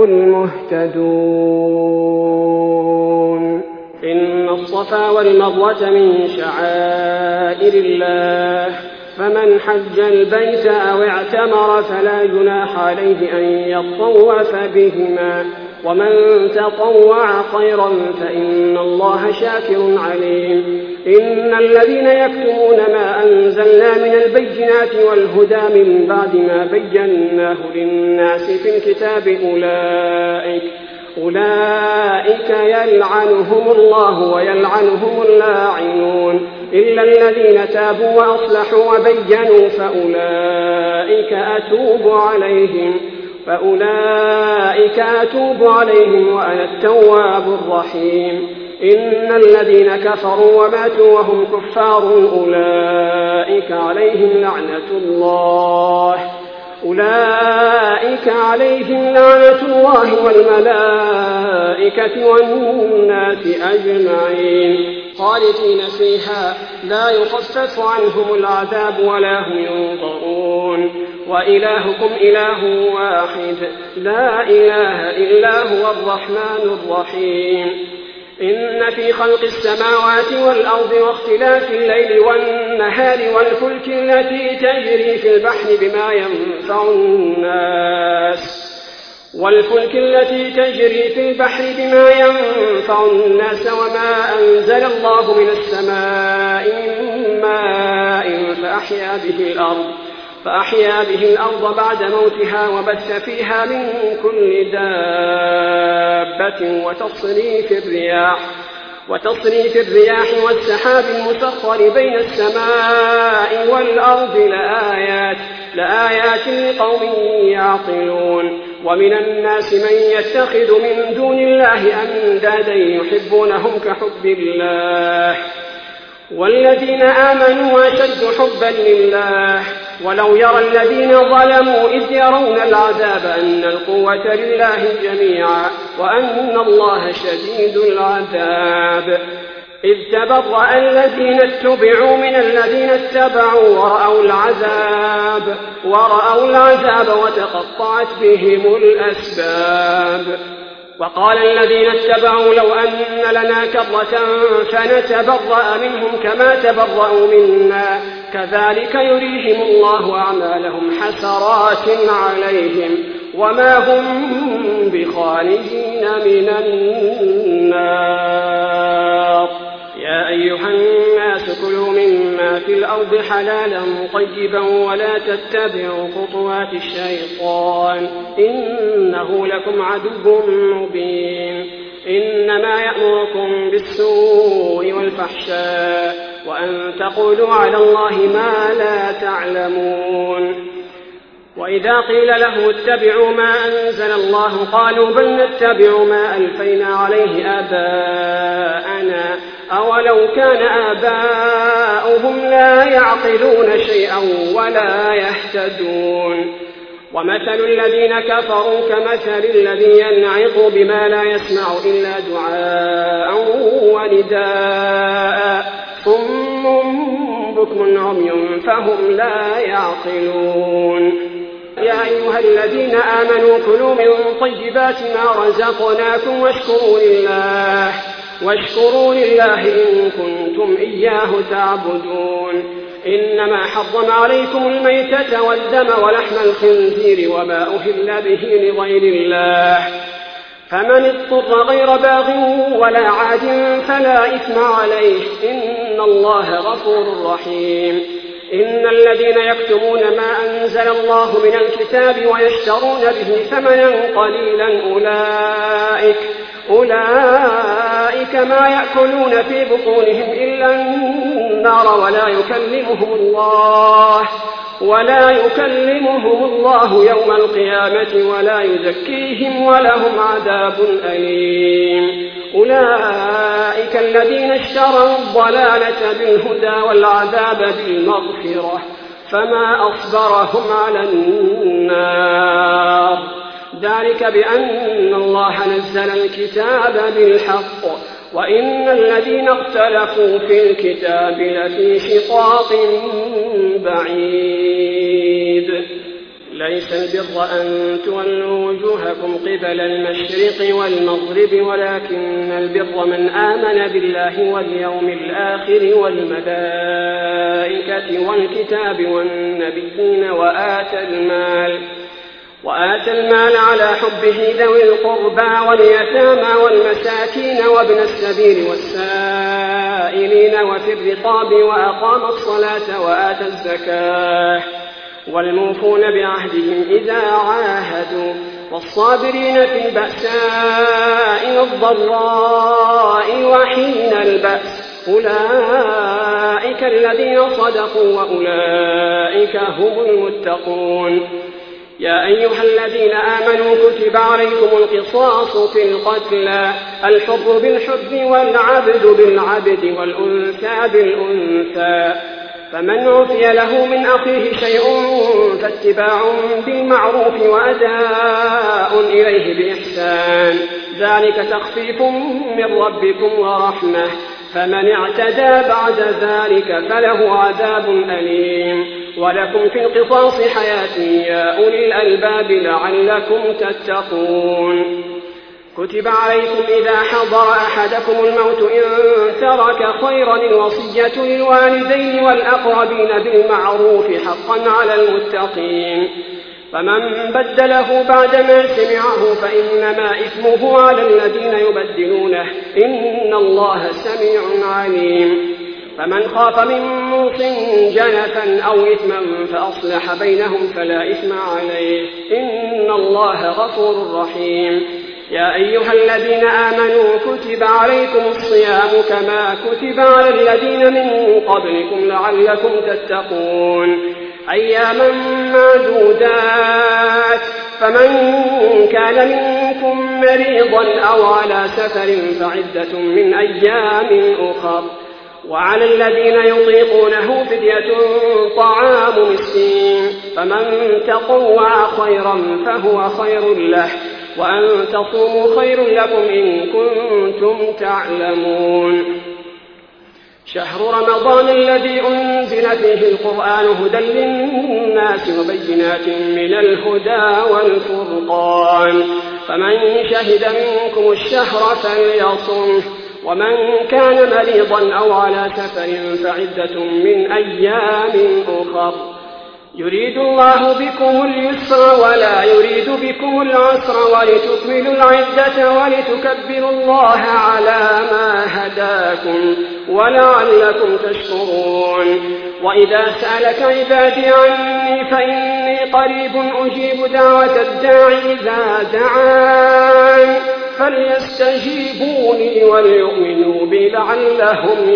المهتدون إن الصفا والمروة من شعائر الله فمن حج البيت أو اعتمر فلا جناح عليه أن يطوف بهما ومن تطوع خيرا فإن الله شاكر عليم إن الذين يكتمون ما أنزلنا من البينات والهدى من بعد ما بيناه للناس في الكتاب أولئك أولئك يلعنهم الله ويلعنهم اللاعنون إلا الذين تابوا وأصلحوا وبينوا فأولئك أتوب عليهم فأولئك أتوب عليهم وأنا التواب الرحيم إن الذين كفروا وماتوا وهم كفار أولئك عليهم لعنة الله أولئك عليهم لعنة الله والملائكة والناس أجمعين خالدين فيها لا يخفف عنهم العذاب ولا هم ينظرون وإلهكم إله واحد لا إله إلا هو الرحمن الرحيم إن في خلق السماوات والأرض واختلاف الليل والنهار والفلك التي تجري في البحر بما ينفع الناس والفلك التي تجري في البحر بما ينفع الناس وما أنزل الله من السماء من ماء فأحيا به الأرض فأحيا به الأرض بعد موتها وبث فيها من كل دابة وتصريف الرياح وتصريف الرياح والسحاب المسخر بين السماء والأرض لآيات لآيات لقوم يعقلون ومن الناس من يتخذ من دون الله أندادا يحبونهم كحب الله والذين آمنوا أشد حبا لله ولو يرى الذين ظلموا إذ يرون العذاب أن القوة لله جميعا وأن الله شديد العذاب إذ تبرأ الذين اتبعوا من الذين اتبعوا ورأوا العذاب ورأوا العذاب وتقطعت بهم الأسباب وقال الذين اتبعوا لو أن لنا كرة فنتبرأ منهم كما تبرأوا منا كذلك يريهم الله أعمالهم حسرات عليهم وما هم بخارجين من النار يا أيها الناس كلوا مما في الأرض حلالا طيبا ولا تتبعوا خطوات الشيطان إنه لكم عدو مبين إنما يأمركم بالسوء والفحشاء وأن تقولوا على الله ما لا تعلمون وإذا قيل له اتبعوا ما أنزل الله قالوا بل نتبع ما ألفينا عليه آباءنا أولو كان آباؤهم لا يعقلون شيئا ولا يهتدون ومثل الذين كفروا كمثل الذي ينعق بما لا يسمع إلا دعاء ونداء صم بكم عمي فهم لا يعقلون يا أيها الذين آمنوا كلوا من طيبات ما رزقناكم واشكروا لله واشكروا لله إن كنتم إياه تعبدون إنما حرم عليكم الميتة والدم ولحم الخنزير وما أهل به لغير الله فمن اضطر غير باغ ولا عاد فلا إثم عليه إن الله غفور رحيم إن الذين يكتمون ما أنزل الله من الكتاب ويشترون به ثمنا قليلا أولئك أولئك ما يأكلون في بطونهم إلا النار ولا يكلمهم الله ولا يكلمهم الله يوم القيامة ولا يزكيهم ولهم عذاب أليم أولئك الذين اشتروا الضلالة بالهدى والعذاب بالمغفرة فما أصبرهم على النار ذلك بأن الله نزل الكتاب بالحق وإن الذين اختلفوا في الكتاب لفي شقاق بعيد ليس البر أن تولوا وجوهكم قبل المشرق والمغرب ولكن البر من آمن بالله واليوم الآخر والملائكة والكتاب والنبيين وآتى المال وآتى المال على حبه ذوي القربى واليتامى والمساكين وابن السبيل والسائلين وفي الرقاب وأقام الصلاة وآتى الزكاة والموفون بعهدهم إذا عاهدوا والصابرين في البأساء والضراء وحين البأس أولئك الذين صدقوا وأولئك هم المتقون يا أيها الذين آمنوا كتب عليكم القصاص في القتلى الحر بالحر والعبد بالعبد والأنثى بالأنثى فمن عفي له من أخيه شيء فاتباع بالمعروف وأداء إليه بإحسان، ذلك تخفيف من ربكم ورحمة، فمن اعتدى بعد ذلك فله عذاب أليم. ولكم في القصاص حياة يا أولي الألباب لعلكم تتقون. كتب عليكم إذا حضر أحدكم الموت إن ترك خيرا الوصية للوالدين والأقربين بالمعروف حقا على المتقين، فمن بدله بعدما سمعه فإنما إثمه على الذين يبدلونه، إن الله سميع عليم. فمن خاف من موص جنفا أو إثما فأصلح بينهم فلا إثم عليه، إن الله غفور رحيم. يا أيها الذين آمنوا كتب عليكم الصيام كما كتب على الذين من قبلكم لعلكم تتقون، أياما معدودات، فمن كان منكم مريضا أو على سفر فعدة من أيام أخر، وعلى الذين يطيقونه فدية طعام مسكين، فمن تطوع خيرا فهو خير له، وأن تصوموا خير لكم إن كنتم تعلمون. شهر رمضان الذي أنزل فيه القرآن هدى للناس وبينات من الهدى والفرقان، فمن شهد منكم الشهر فليصمه، ومن كان مريضا أو على سفر فعدة من أيام أخر، يريد الله بكم اليسر ولا يريد بكم العسر ولتكملوا العدة ولتكبروا الله على ما هداكم ولعلكم تشكرون. وإذا سألك عبادي عني فإني قريب أجيب دعوة الداعي إذا دعان، فليستجيبوني وليؤمنوا بي لعلهم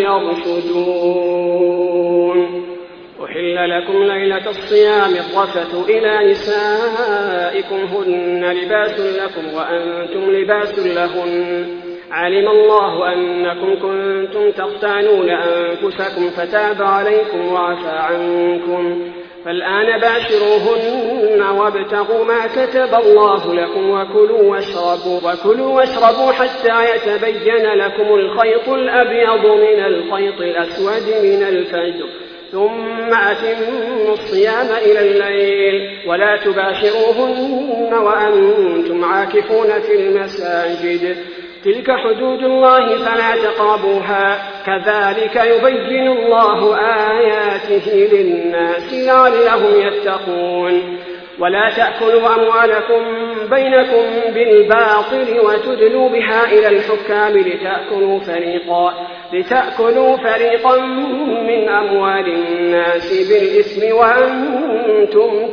يرشدون. أحل لكم ليلة الصيام الرفث إلى نسائكم هن لباس لكم وأنتم لباس لهن، علم الله أنكم كنتم تختانون أنفسكم فتاب عليكم وعفى عنكم، فالآن باشروهن وابتغوا ما كتب الله لكم وكلوا واشربوا, وكلوا واشربوا حتى يتبين لكم الخيط الأبيض من الخيط الأسود من الفجر، ثم أتموا الصيام إلى الليل، ولا تباشروهن وأنتم عاكفون في المساجد، تلك حدود الله فلا تقربوها، كذلك يبين الله آياته للناس لعلهم يتقون. ولا تأكلوا أموالكم بينكم بالباطل وتدلوا بها إلى الحكام لتأكلوا فريقا, لتأكلوا فريقا من أموال الناس بالإثم وأنتم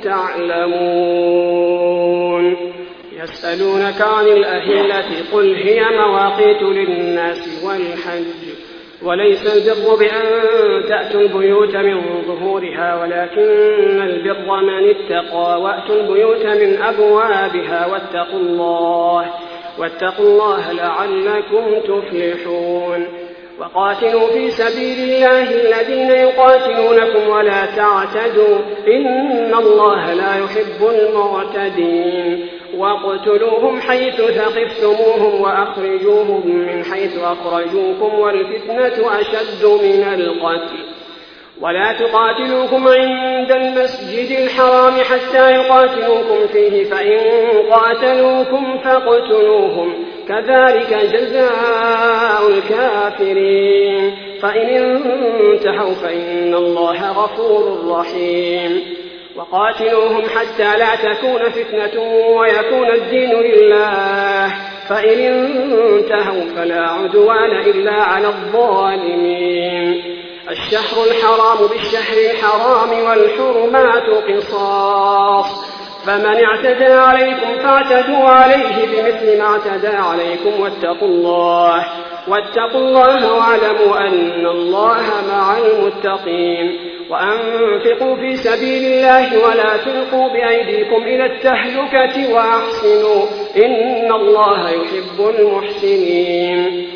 تعلمون. يسألونك عن الأهلة قل هي مواقيت للناس والحج، وليس البر بأن تأتوا البيوت من ظهورها ولكن البر من اتقى، وأتوا البيوت من أبوابها واتقوا الله واتقوا الله لعلكم تفلحون. وقاتلوا في سبيل الله الذين يقاتلونكم ولا تعتدوا إن الله لا يحب المعتدين. واقتلوهم حيث ثقفتموهم وأخرجوهم من حيث أخرجوكم والفتنة أشد من القتل. ولا تقاتلوهم عند المسجد الحرام حتى يقاتلوكم فيه، فإن قاتلوكم فاقتلوهم، كذلك جزاء الكافرين. فإن انتهوا فإن الله غفور رحيم. وقاتلوهم حتى لا تكون فتنة ويكون الدين لله، فإن انتهوا فلا عدوان إلا على الظالمين. الشهر الحرام بالشهر الحرام والحرمات قصاص، فمن اعتدى عليكم فاعتدوا عليه بمثل ما اعتدى عليكم واتقوا الله واتقوا الله واعلموا أن الله مع المتقين. وأنفقوا في سبيل الله ولا تلقوا بأيديكم إلى التهلكة وأحسنوا إن الله يحب المحسنين.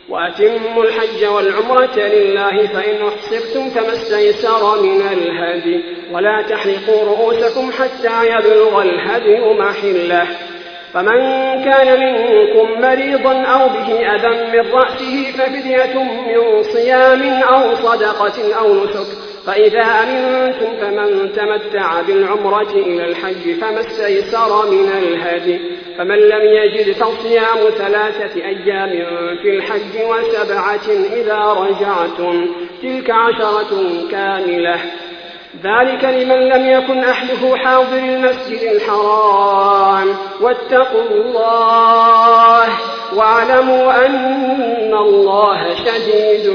وأتموا الحج والعمرة لله فإن أحصرتم فما استيسر من الهدي ولا تحلقوا رؤوسكم حتى يبلغ الهدي محله فمن كان منكم مريضا أو به أذى من رأسه ففدية من صيام أو صدقة أو نسك فإذا أمنتم فمن تمتع بالعمرة إلى الحج فما استيسر من الهدي فمن لم يجد فصيام ثلاثة أيام في الحج وسبعة إذا رجعتم تلك عشرة كاملة ذلك لمن لم يكن أهله حاضر المسجد الحرام واتقوا الله واعلموا أن الله شديد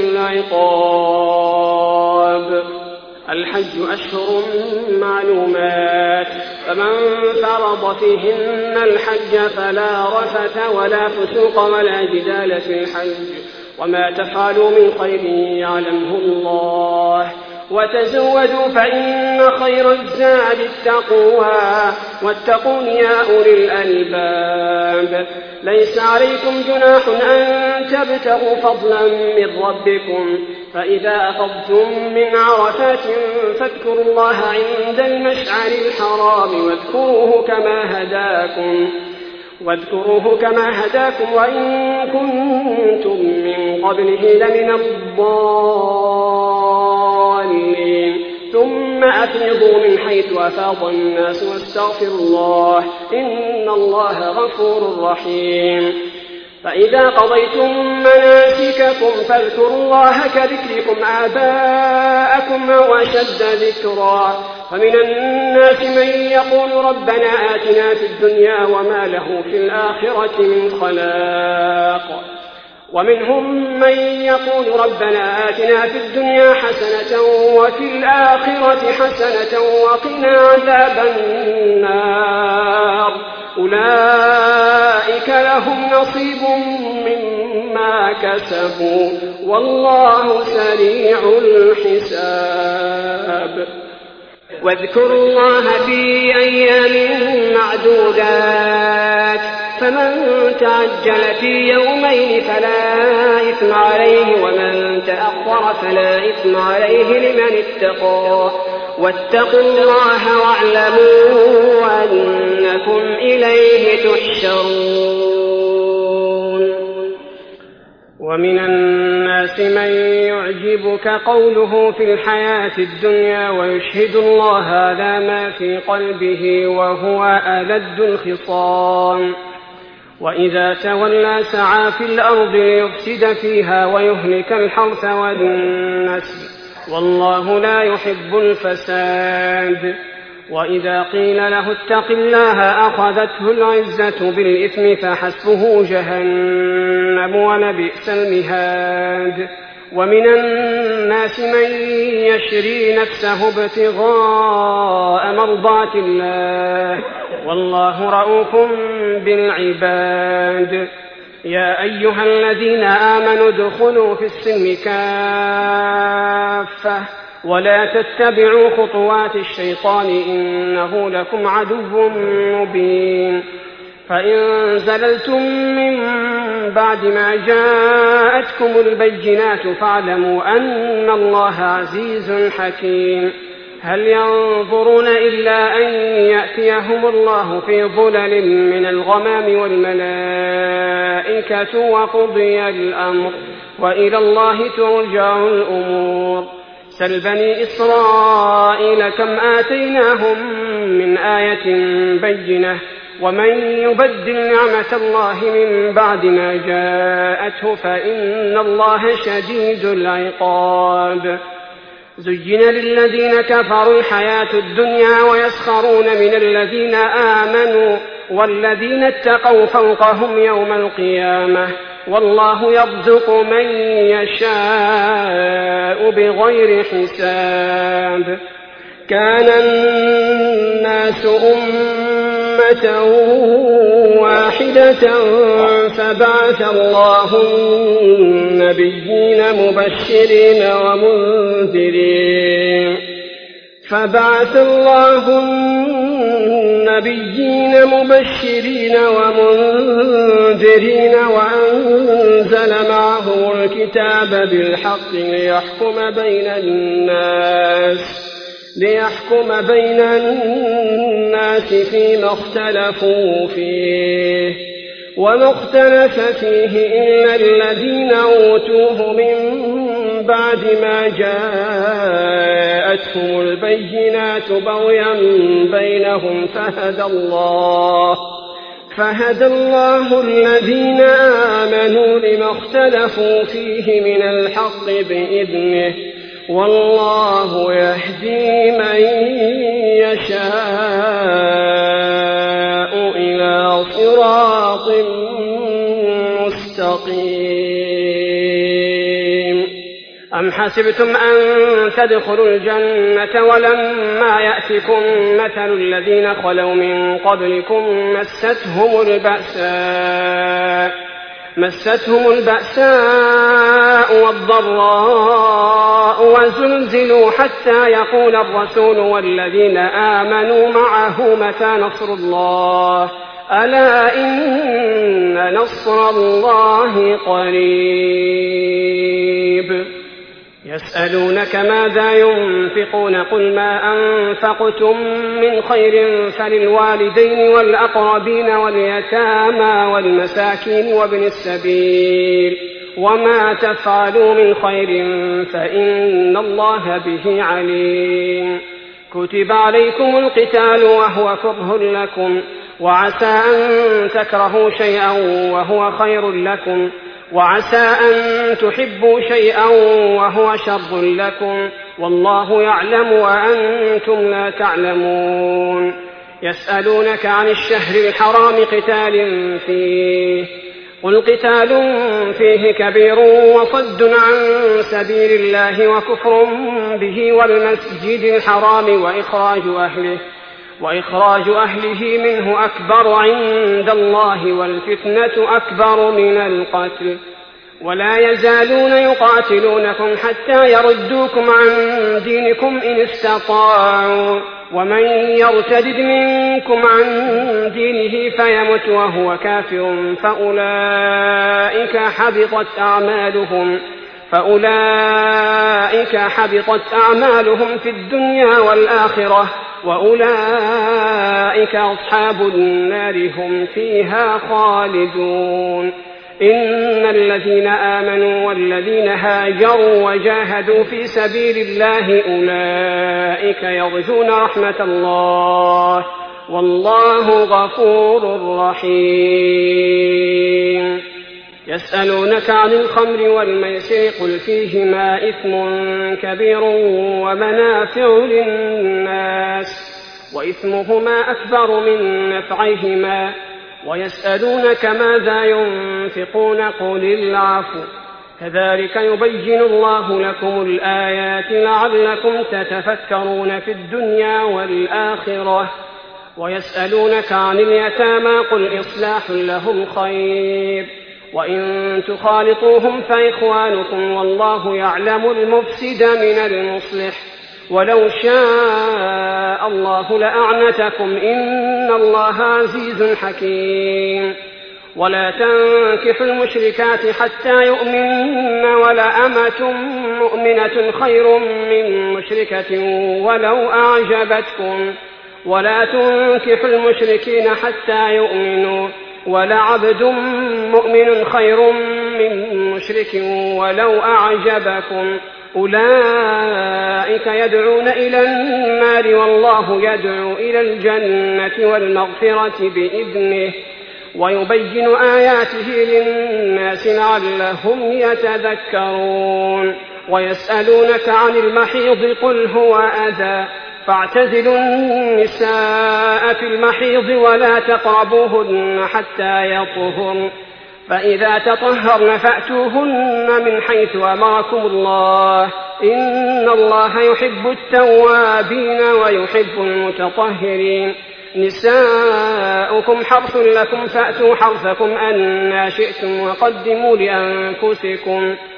العقاب. الحج أشهر معلومات فمن فرض فيهن الحج فلا رفث ولا فسوق ولا جدال في الحج وما تفعلوا من خير يعلمه الله وتزودوا فإن خير الزاد التقوى واتقون يا أولي الألباب. ليس عليكم جناح أن تبتغوا فضلا من ربكم فإذا أفضتم من عرفات فاذكروا الله عند المشعر الحرام واذكروه كما هداكم واذكروه كما هداكم وإن كنتم من قبله لمن الضالين ثم أفيضوا من حيث أفاض الناس واستغفروا الله إن الله غفور رحيم. فإذا قضيتم مناسككم فاذكروا الله كذكركم آباءكم أو أشد ذكرا فمن الناس من يقول ربنا آتنا في الدنيا وما له في الآخرة من خلاق ومنهم من يقول ربنا آتنا في الدنيا حسنة وفي الآخرة حسنة وقنا عذاب النار أولئك لهم نصيب مما كسبوا والله سريع الحساب. واذكروا الله في أيام معدودات فمن تعجل في يومين فلا إثم عليه ومن تأخر فلا إثم عليه لمن اتقى واتقوا الله واعلموا أنكم إليه تحشرون. ومن الناس من يعجبك قوله في الحياة الدنيا ويشهد الله على ما في قلبه وهو ألد الخصام وإذا تولى سعى في الأرض ليفسد فيها ويهلك الحرث والنسل والله لا يحب الفساد. وإذا قيل له اتق الله أخذته العزة بالإثم فحسبه جهنم ولبئس المهاد. ومن الناس من يشري نفسه ابتغاء مرضات الله والله رؤوف بالعباد. يا أيها الذين آمنوا ادخلوا في السلم كافة ولا تتبعوا خطوات الشيطان إنه لكم عدو مبين. فإن زللتم من بعد ما جاءتكم البينات فاعلموا أن الله عزيز حكيم. هل ينظرون إلا أن يأتيهم الله في ظلل من الغمام والملائكة وقضي الأمر وإلى الله ترجع الأمور. سل بني إسرائيل كم آتيناهم من آية بينة ومن يبدل نعمة الله من بعد ما جاءته فإن الله شديد العقاب. زين للذين كفروا الحياة الدنيا ويسخرون من الذين آمنوا والذين اتقوا فوقهم يوم القيامة والله يرزق من يشاء بغير حساب. كان الناس أمة واحدة فبعث الله النبيين مبشرين ومنذرين فبعث الله نبيين مبشرين ومنذرين وأنزل معهم الكتاب بالحق ليحكم بين الناس ليحكم بين الناس فيما اختلفوا فيه وما اختلف فيه إلا الذين أوتوه من بعد ما جاءتهم البينات بغيا بينهم فهدى الله فهدى الله الذين آمنوا لما اختلفوا فيه من الحق بإذنه والله يهدي من يشاء إلى صراط مستقيم. أم حسبتم أن تدخلوا الجنة ولما يأتكم مثل الذين خلوا من قبلكم مستهم البأساء مستهم البأساء والضراء وزلزلوا حتى يقول الرسول والذين آمنوا معه متى نصر الله ألا إن نصر الله قريب. يسألونك ماذا ينفقون قل ما أنفقتم من خير فللوالدين والأقربين واليتامى والمساكين وابن السبيل وما تفعلوا من خير فإن الله به عليم. كتب عليكم القتال وهو كره لكم وعسى أن تكرهوا شيئا وهو خير لكم وعسى أن تحبوا شيئا وهو شر لكم والله يعلم وأنتم لا تعلمون. يسألونك عن الشهر الحرام قتال فيه قل قتال فيه كبير وصد عن سبيل الله وكفر به والمسجد الحرام وإخراج أهله وإخراج أهله منه أكبر عند الله والفتنة أكبر من القتل ولا يزالون يقاتلونكم حتى يردوكم عن دينكم إن استطاعوا ومن يرتد منكم عن دينه فيمت وهو كافر فأولئك حبطت أعمالهم فأولئك حبطت أعمالهم في الدنيا والآخرة وأولئك أصحاب النار هم فيها خالدون. إن الذين آمنوا والذين هاجروا وجاهدوا في سبيل الله أولئك يرجون رحمة الله والله غفور رحيم. يسألونك عن الخمر والميسر قل فيهما إثم كبير ومنافع للناس وإثمهما أكبر من نفعهما ويسألونك ماذا ينفقون قل العفو كذلك يبين الله لكم الآيات لعلكم تتفكرون في الدنيا والآخرة. ويسألونك عن اليتامى قل إصلاح لهم خير وإن تخالطوهم فإخوانكم والله يعلم المفسد من المصلح ولو شاء الله لأعنتكم إن الله عزيز حكيم. ولا تنكحوا المشركات حتى يؤمنن ولأمة مؤمنة خير من مشركة ولو أعجبتكم ولا تنكحوا المشركين حتى يؤمنوا ولعبد مؤمن خير من مشرك ولو أعجبكم أولئك يدعون إلى النار والله يدعو إلى الجنة والمغفرة بإذنه ويبين آياته للناس لعلهم يتذكرون. ويسألونك عن المحيض قل هو أذى فاعتزلوا النساء في المحيض ولا تقربوهن حتى يطهرن فإذا تطهرن فأتوهن من حيث أمركم الله إن الله يحب التوابين ويحب المتطهرين. نساؤكم حرث لكم فأتوا حرثكم أنى شئتم وقدموا لأنفسكم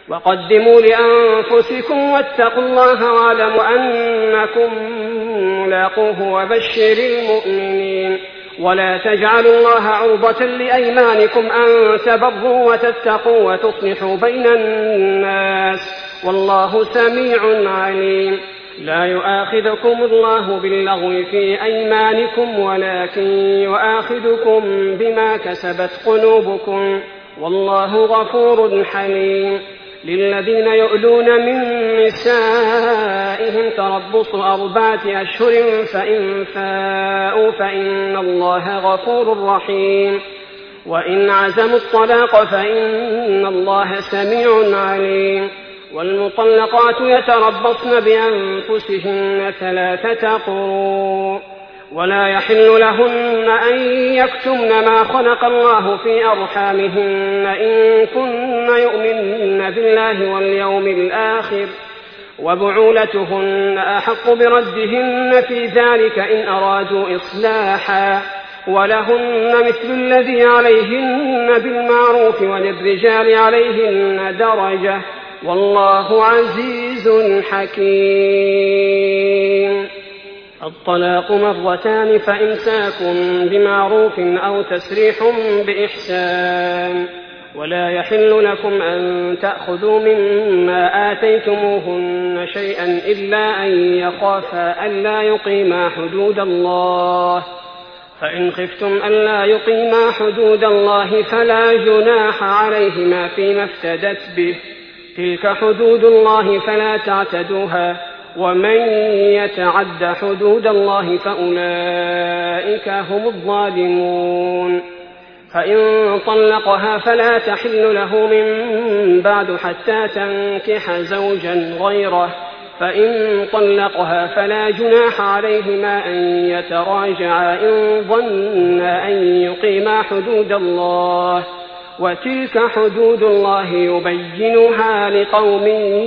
وقدموا لأنفسكم واتقوا الله واعلموا أنكم ملاقوه وبشر المؤمنين. ولا تجعلوا الله عرضة لأيمانكم أن تبروا وتتقوا وتصلحوا بين الناس والله سميع عليم. لا يؤاخذكم الله باللغو في أيمانكم ولكن يؤاخذكم بما كسبت قلوبكم والله غفور حليم. للذين يؤلون من نسائهم تربص أربعة أشهر فإن فاءوا فإن الله غفور رحيم. وإن عزموا الطلاق فإن الله سميع عليم. والمطلقات يتربصن بأنفسهن ثلاثة قروء ولا يحل لهن أن يكتمن ما خلق الله في أرحامهن إن كن يؤمن بالله واليوم الآخر وبعولتهن أحق بردهن في ذلك إن أرادوا إصلاحا ولهن مثل الذي عليهن بالمعروف وللرجال عليهن درجة والله عزيز حكيم. الطلاق مرتان فإمساك بمعروف أو تسريح بإحسان. ولا يحل لكم أن تأخذوا مما آتيتموهن شيئا إلا أن يخافا ألا يقيما حدود الله فإن خفتم ألا يقيما حدود الله فلا جناح عليهما فيما افتدت به تلك حدود الله فلا تعتدوها ومن يتعد حدود الله فأولئك هم الظالمون. فإن طلقها فلا تحل له من بعد حتى تنكح زوجا غيره فإن طلقها فلا جناح عليهما أن يتراجعا إن ظنا أن يقيما حدود الله وتلك حدود الله يبينها لقوم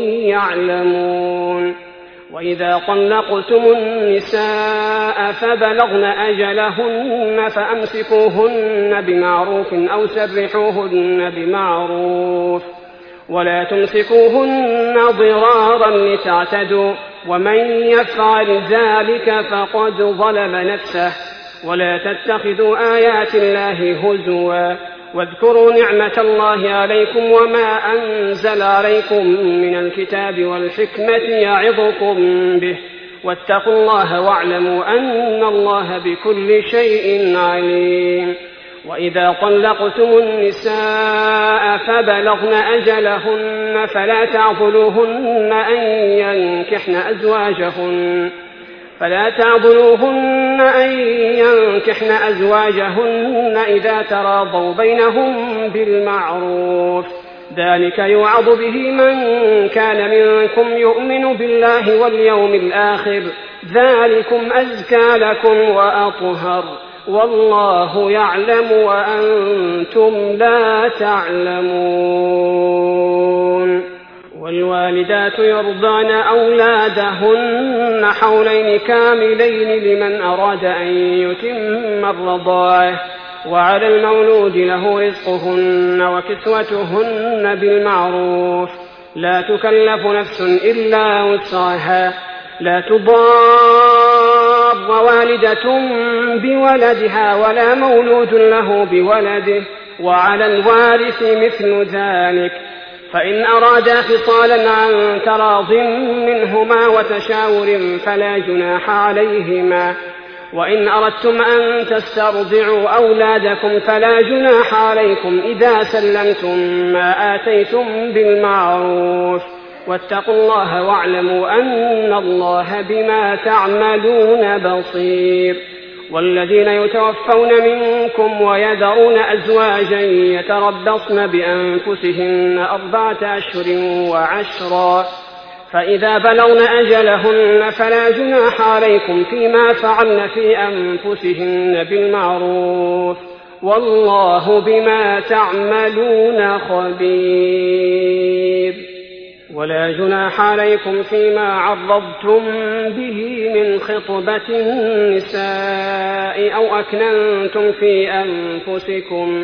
يعلمون. وإذا طلقتم النساء فبلغن أجلهن فأمسكوهن بمعروف أو سرحوهن بمعروف ولا تمسكوهن ضرارا لتعتدوا ومن يفعل ذلك فقد ظلم نفسه. ولا تتخذوا آيات الله هزوا واذكروا نعمة الله عليكم وما أنزل عليكم من الكتاب والحكمة يعظكم به واتقوا الله واعلموا أن الله بكل شيء عليم. وإذا طلقتم النساء فبلغن أجلهن فلا تعضلوهن أن ينكحن أزواجهن فلا تعضلوهن أن ينكحن أزواجهن إذا تراضوا بينهم بالمعروف ذلك يوعظ به من كان منكم يؤمن بالله واليوم الآخر ذلكم أزكى لكم وأطهر والله يعلم وأنتم لا تعلمون. والوالدات يرضعن أولادهن حولين كاملين لمن أراد أن يتم الرضاعة وعلى المولود له رزقهن وكسوتهن بالمعروف لا تكلف نفس إلا وسعها لا تضار والدة بولدها ولا مولود له بولده وعلى الوارث مثل ذلك فإن أرادا فصالا عن تراض منهما وتشاور فلا جناح عليهما وإن أردتم أن تسترضعوا أولادكم فلا جناح عليكم إذا سلمتم ما آتيتم بالمعروف واتقوا الله واعلموا أن الله بما تعملون بصير. والذين يتوفون منكم ويذرون أزواجا يتربصن بأنفسهن أربعة أشهر وعشرا فإذا بلغن أجلهن فلا جناح عليكم فيما فعلن في أنفسهن بالمعروف والله بما تعملون خبير. ولا جناح عليكم فيما عرضتم به من خطبة النساء أو أكننتم في أنفسكم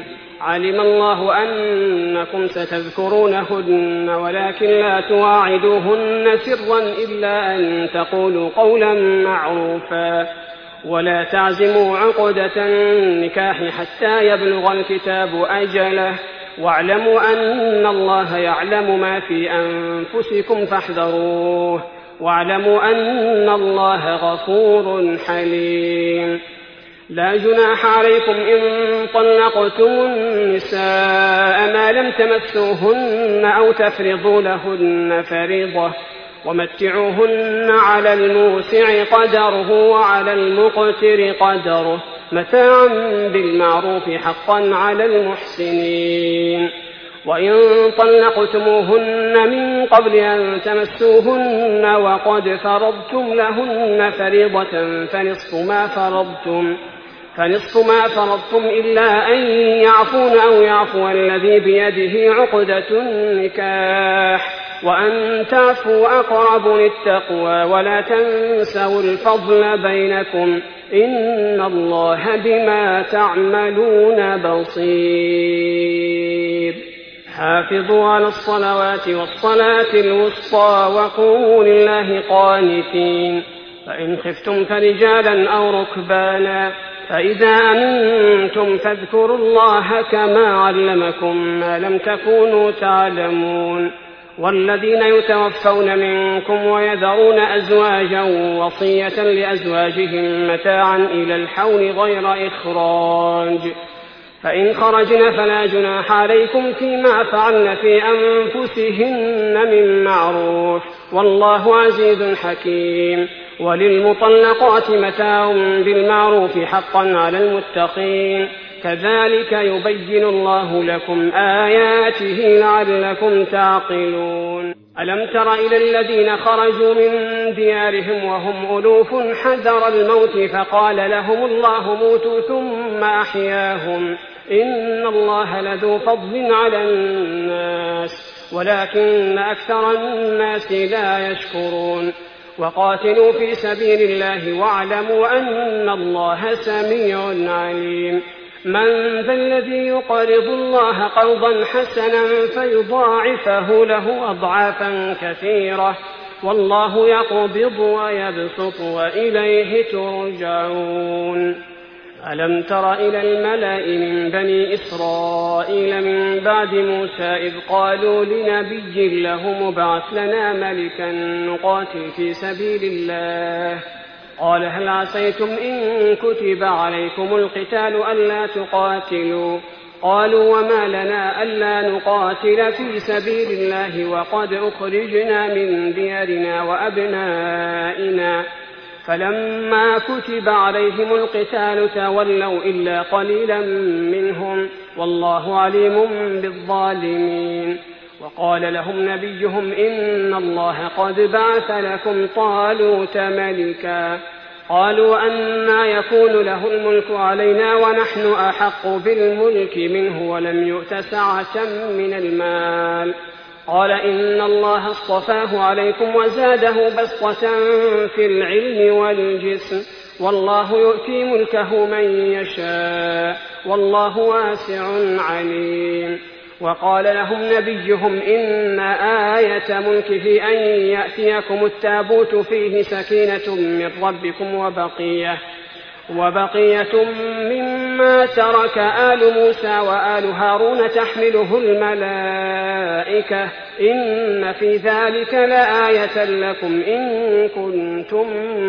علم الله أنكم ستذكرونهن ولكن لا تواعدوهن سرا إلا أن تقولوا قولا معروفا ولا تعزموا عقدة النكاح حتى يبلغ الكتاب أجله واعلموا أن الله يعلم ما في أنفسكم فاحذروه واعلموا أن الله غفور حليم. لا جناح عليكم إن طلقتم النساء ما لم تمسوهن أو تفرضوا لهن فريضة ومتعوهن على الموسع قدره وعلى المقتر قدره متاعا بالمعروف حقا على المحسنين. وإن طلقتموهن من قبل أن تمسوهن وقد فرضتم لهن فريضة فنصف ما فرضتم فنصف ما فرضتم إلا أن يعفون أو يعفو الذي بيده عقدة النكاح وأن تعفوا أقرب للتقوى ولا تنسوا الفضل بينكم إن الله بما تعملون بصير. حافظوا على الصلوات والصلاة الوسطى وقوموا لله قانتين. فإن خفتم فرجالا أو ركبانا فإذا أمنتم فاذكروا الله كما علمكم ما لم تكونوا تعلمون. والذين يتوفون منكم ويذرون أزواجا وصية لأزواجهم متاعا إلى الحول غير إخراج فإن خرجن فلا جناح عليكم فيما فعلن في أنفسهن من معروف والله عزيز حكيم. وللمطلقات متاع بالمعروف حقا على المتقين كذلك يبين الله لكم آياته لعلكم تعقلون. ألم تر إلى الذين خرجوا من ديارهم وهم ألوف حذر الموت فقال لهم الله موتوا ثم أحياهم إن الله لذو فضل على الناس ولكن أكثر الناس لا يشكرون. وقاتلوا في سبيل الله واعلموا أن الله سميع عليم. من ذا الذي يقرض الله قرضا حسنا فيضاعفه له أضعافا كثيرة والله يقبض ويبسط وإليه ترجعون. ألم تر إلى الملأ من بني إسرائيل من بعد موسى إذ قالوا لنبي له مبعث لنا ملكا نقاتل في سبيل الله قال هل عسيتم إن كتب عليكم القتال ألا تقاتلوا قالوا وما لنا ألا نقاتل في سبيل الله وقد أخرجنا من ديارنا وأبنائنا فلما كتب عليهم القتال تولوا إلا قليلا منهم والله عليم بالظالمين. وقال لهم نبيهم إن الله قد بعث لكم طالوت ملكا قالوا أنى يكون له الملك علينا ونحن أحق بالملك منه ولم يؤت سعة من المال قال إن الله اصطفاه عليكم وزاده بسطة في العلم والجسم والله يؤتي ملكه من يشاء والله واسع عليم. وقال لهم نبيهم إن آية ملكه أن يأتيكم التابوت فيه سكينة من ربكم وبقية وبقية مما ترك آل موسى وآل هارون تحمله الملائكة إن في ذلك لآية لكم إن كنتم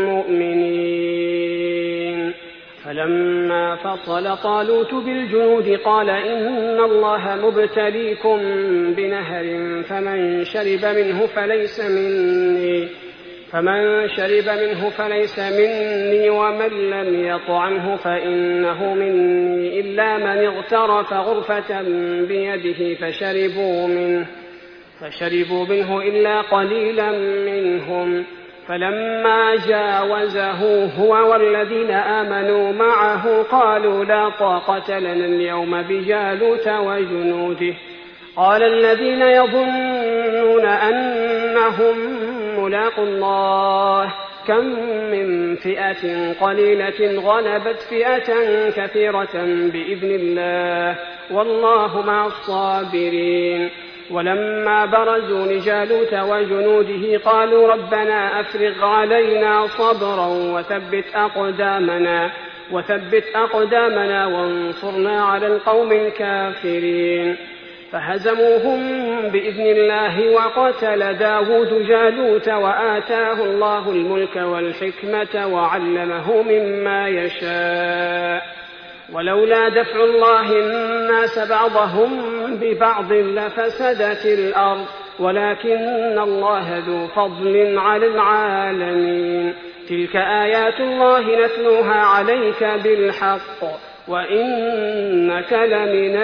مؤمنين. فلما فصل طالوت بالجنود قال إن الله مبتليكم بنهر فمن شرب منه فليس مني فمن شرب منه فليس مني ومن لم يطعمه فإنه مني إلا من اغترف غرفة بيده فشربوا منه فشربوا منه إلا قليلا منهم. فلما جاوزه هو والذين آمنوا معه قالوا لا طاقة لنا اليوم بجالوت وجنوده قال الذين يظنون أنهم ملاقوا الله كم من فئة قليلة غلبت فئة كثيرة بإذن الله والله مع الصابرين. ولما برزوا لجالوت وجنوده قالوا ربنا أفرغ علينا صبرا وثبت أقدامنا وثبت أقدامنا وانصرنا على القوم الكافرين. فهزموهم بإذن الله وقتل داود جالوت وآتاه الله الملك والحكمة وعلمه مما يشاء. ولولا دفع الله الناس بعضهم ببعض لفسدت الأرض ولكن الله ذو فضل على العالمين. تلك آيات الله نتلوها عليك بالحق وإنك لمن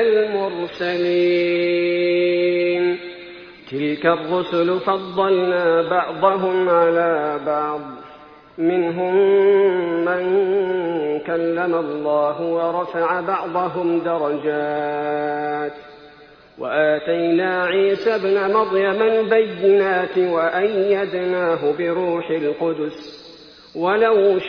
المرسلين. تلك الرسل فضلنا بعضهم على بعض منهم من كلم الله ورفع بعضهم درجات وآتينا عيسى ابن مريم البينات وأيدناه بروح القدس ولو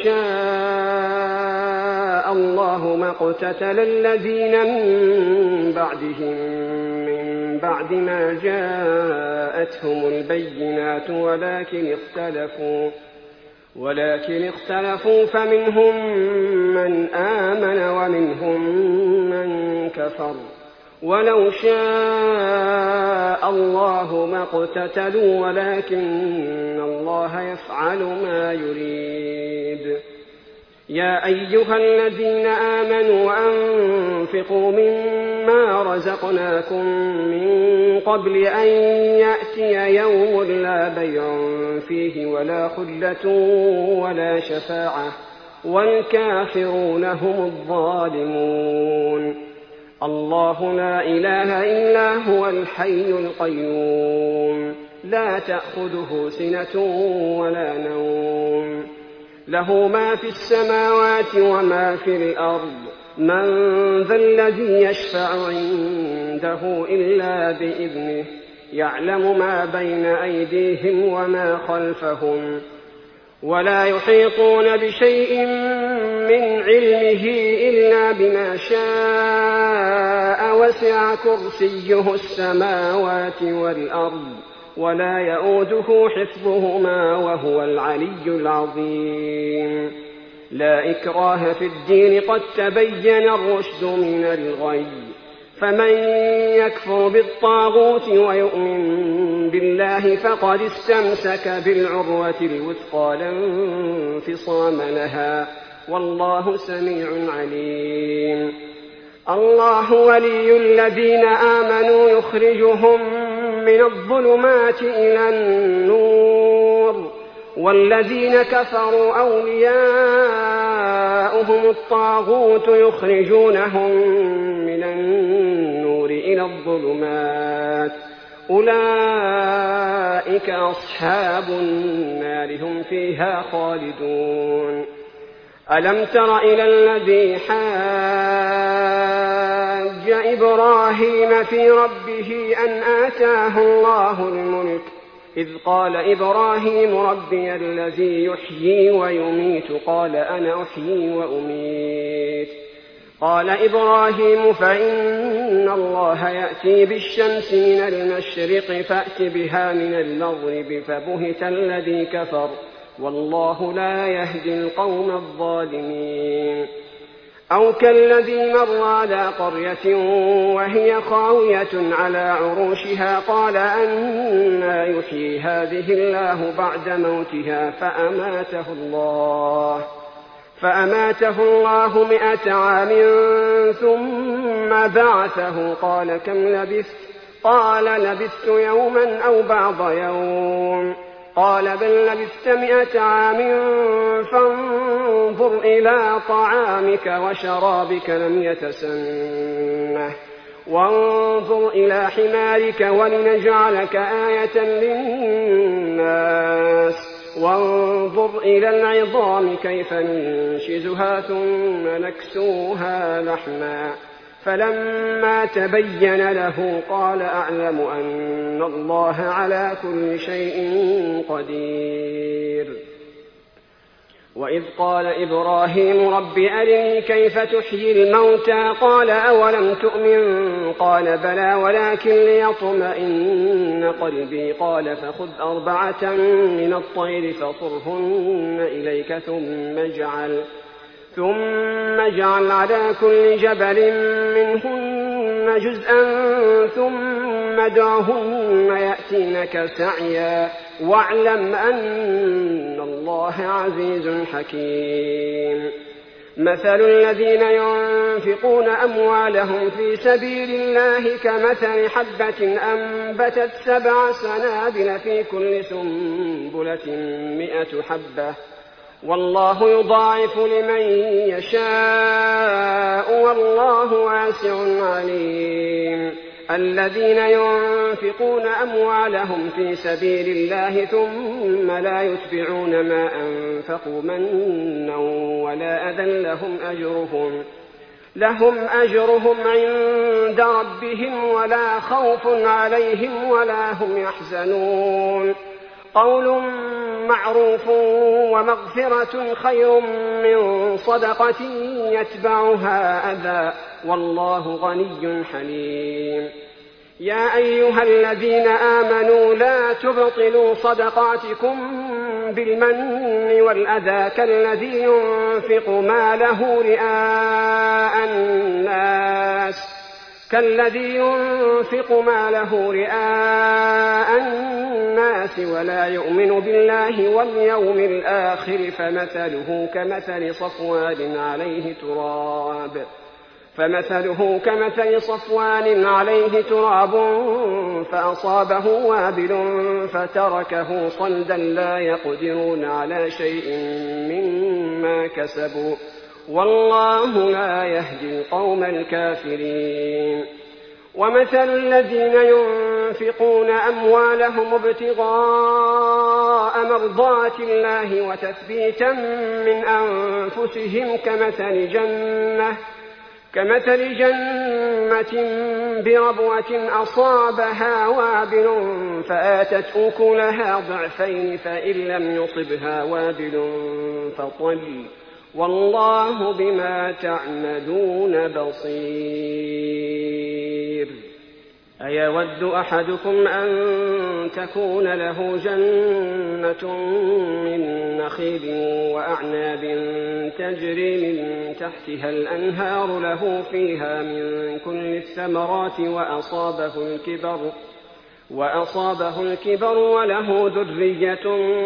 شاء الله ما اقتتل الذين من بعدهم من بعد ما جاءتهم البينات ولكن اختلفوا ولكن اختلفوا فمنهم من آمن ومنهم من كفر ولو شاء الله ما اقتتلوا ولكن الله يفعل ما يريد. يا أيها الذين آمنوا أنفقوا مما رزقناكم من قبل أن يأتي يوم لا بيع فيه ولا خلة ولا شفاعة والكافرون هم الظالمون. الله لا إله إلا هو الحي القيوم لا تأخذه سنة ولا نوم له ما في السماوات وما في الأرض من ذا الذي يشفع عنده إلا بإذنه يعلم ما بين أيديهم وما خلفهم ولا يحيطون بشيء من علمه إلا بما شاء وسع كرسيه السماوات والأرض ولا يؤوده حفظهما وهو العلي العظيم. لا إكراه في الدين قد تبين الرشد من الغي فمن يكفر بالطاغوت ويؤمن بالله فقد استمسك بالعروة الوثقى لا انفصام لها والله سميع عليم. الله ولي الذين آمنوا يخرجهم من الظلمات إلى النور والذين كفروا أولياؤهم الطاغوت يخرجونهم من النور إلى الظلمات أولئك أصحاب النار هم فيها خالدون. ألم تر إلى الذي حاج إبراهيم في ربه أن آتاه الله الملك إذ قال إبراهيم ربي الذي يحيي ويميت قال أنا أحيي وأميت قال إبراهيم فإن الله يأتي بالشمس من المشرق فأت بها من المغرب فبهت الذي كفر والله لا يهدي القوم الظالمين. أو كالذي مر على قرية وهي خاوية على عروشها قال أنى يحيي هذه الله بعد موتها فأماته الله فأماته الله مئة عام ثم بعثه قال كم لبثت قال لبثت يوما أو بعض يوم قال بل لبثت مئة عام فانظر إلى طعامك وشرابك لم يتسنه وانظر إلى حمارك ولنجعلك آية للناس وانظر إلى العظام كيف ننشزها ثم نكسوها لحما فلما تبين له قال أعلم أن الله على كل شيء قدير. وإذ قال إبراهيم رب أرني كيف تحيي الموتى قال أولم تؤمن قال بلى ولكن ليطمئن قلبي قال فخذ أربعة من الطير فصرهن إليك ثم اجعل ثم اجعل على كل جبل منهن جزءا ثم ادعهن يأتينك سعيا واعلم أن الله عزيز حكيم. مثل الذين ينفقون أموالهم في سبيل الله كمثل حبة أنبتت سبع سنابل في كل سنبلة مئة حبة والله يضاعف لمن يشاء والله واسع عليم. الذين ينفقون أموالهم في سبيل الله ثم لا يتبعون ما أنفقوا منا ولا أذى لهم أجرهم لهم أجرهم عند ربهم ولا خوف عليهم ولا هم يحزنون. قول معروف ومغفرة خير من صدقة يتبعها أذى والله غني حليم. يا أيها الذين آمنوا لا تبطلوا صدقاتكم بالمن والأذى كالذي ينفق ماله رئاء الناس كالذي ينفق ماله رئاء الناس ولا يؤمن بالله واليوم الآخر فمثله كمثل صفوان عليه تراب فمثله كمثل صفوان عليه تراب فأصابه وابل فتركه صلدا لا يقدرون على شيء مما كسبوا والله لا يهدي القوم الكافرين. ومثل الذين ينفقون أموالهم ابتغاء مرضات الله وتثبيتا من أنفسهم كمثل جنة كمثل جنة بربوة أصابها وابل فآتت أكلها ضعفين فإن لم يصبها وابل فطل والله بما تعملون بصير. أيود أحدكم أن تكون له جنة من نخيل وأعناب تجري من تحتها الأنهار له فيها من كل الثمرات وأصابه الكبر وأصابه الكبر وله ذرية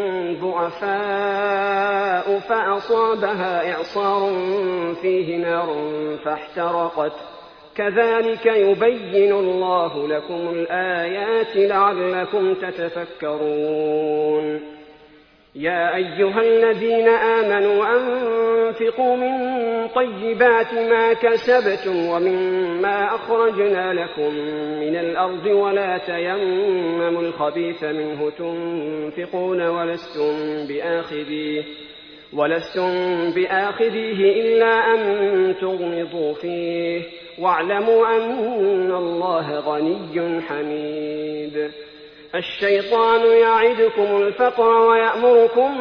ضعفاء فأصابها إعصار فيه نار فاحترقت كذلك يبين الله لكم الآيات لعلكم تتفكرون. يا أيها الذين آمنوا أنفقوا من طيبات ما كسبتم ومما أخرجنا لكم من الأرض ولا تيمموا الخبيث منه تنفقون ولستم بآخذيه ولستم بآخذيه إلا أن تغمضوا فيه واعلموا أن الله غني حميد. الشيطان يعدكم الفقر ويأمركم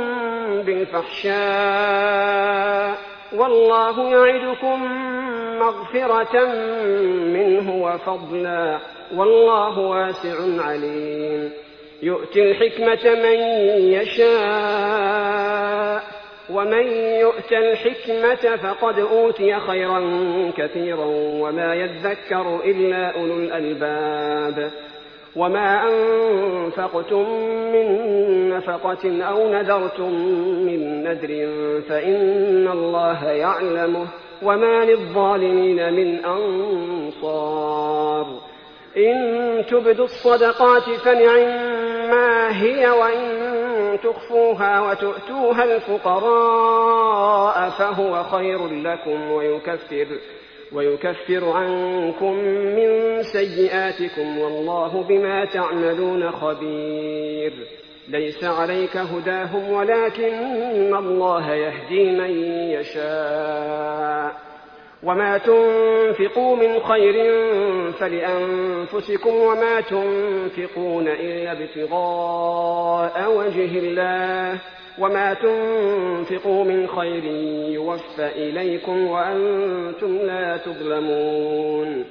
بالفحشاء والله يعدكم مغفرة منه وفضلا والله واسع عليم. يؤتي الحكمة من يشاء ومن يؤت الحكمة فقد أوتي خيرا كثيرا وما يذكر إلا أولو الألباب. وما أنفقتم من نفقة أو نذرتم من نذر فإن الله يعلمه وما للظالمين من أنصار. إن تبدوا الصدقات فنعما هي وإن تخفوها وتؤتوها الفقراء فهو خير لكم ويكفر ويكفر عنكم من سيئاتكم والله بما تعملون خبير. ليس عليك هداهم ولكن الله يهدي من يشاء وما تنفقوا من خير فلأنفسكم وما تنفقون إلا ابتغاء وجه الله وما تنفقوا من خير يوفى إليكم وأنتم لا تظلمون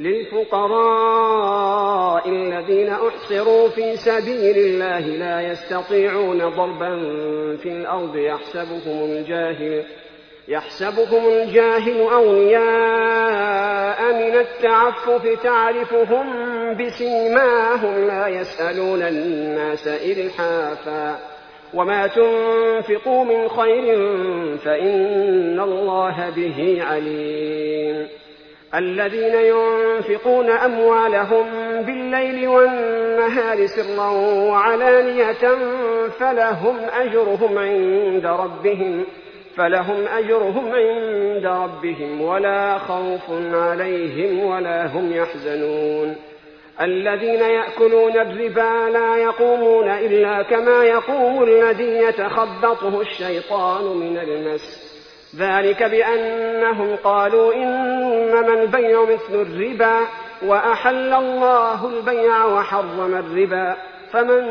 للفقراء الذين أحصروا في سبيل الله لا يستطيعون ضربا في الأرض يحسبهم الجاهل يحسبهم الجاهل أغنياء من التعفف تعرفهم بسيماهم لا يسألون الناس إلحافا وما تنفقوا من خير فإن الله به عليم الذين ينفقون أموالهم بالليل والنهار سرا وعلانية فلهم أجرهم عند ربهم فلهم أجرهم عند ربهم ولا خوف عليهم ولا هم يحزنون الذين يأكلون الربا لا يقومون إلا كما يقوم الذي يتخبطه الشيطان من المس ذلك بأنهم قالوا إنما البيع مثل الربا وأحل الله البيع وحرم الربا فمن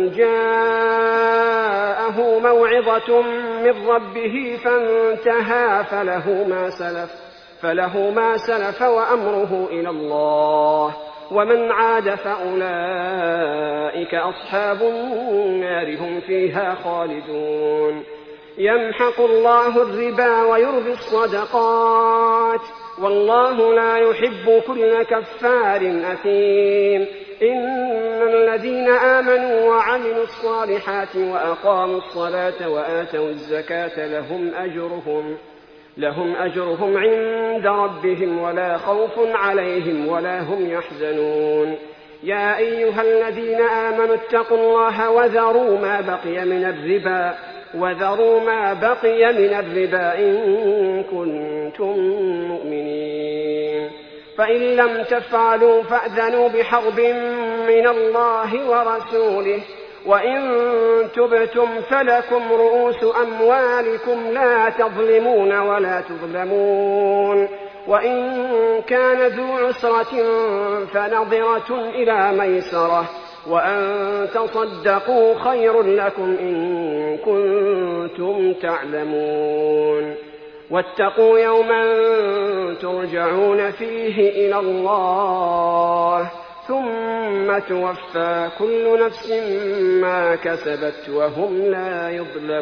جاءه موعظة من ربه فانتهى فله ما سلف فله ما سلف وأمره إلى الله ومن عاد فأولئك أصحاب النار هم فيها خالدون يمحق الله الربا ويربي الصدقات والله لا يحب كل كفار أثيم إن الذين آمنوا وعملوا الصالحات وأقاموا الصلاة وآتوا الزكاة لهم أجرهم لهم أجرهم عند ربهم ولا خوف عليهم ولا هم يحزنون يا أيها الذين آمنوا اتقوا الله وذروا ما بقي من الربا وذروا ما بقي من الربا إن كنتم مؤمنين فإن لم تفعلوا فأذنوا بحرب من الله ورسوله وإن تبتم فلكم رؤوس أموالكم لا تظلمون ولا تظلمون وإن كان ذو عسرة فنظرة إلى ميسرة وأن تصدقوا خير لكم إن كنتم تعلمون واتقوا يوما ترجعون فيه إلى الله ثم توفى كل نفس ما كسبت وهم لا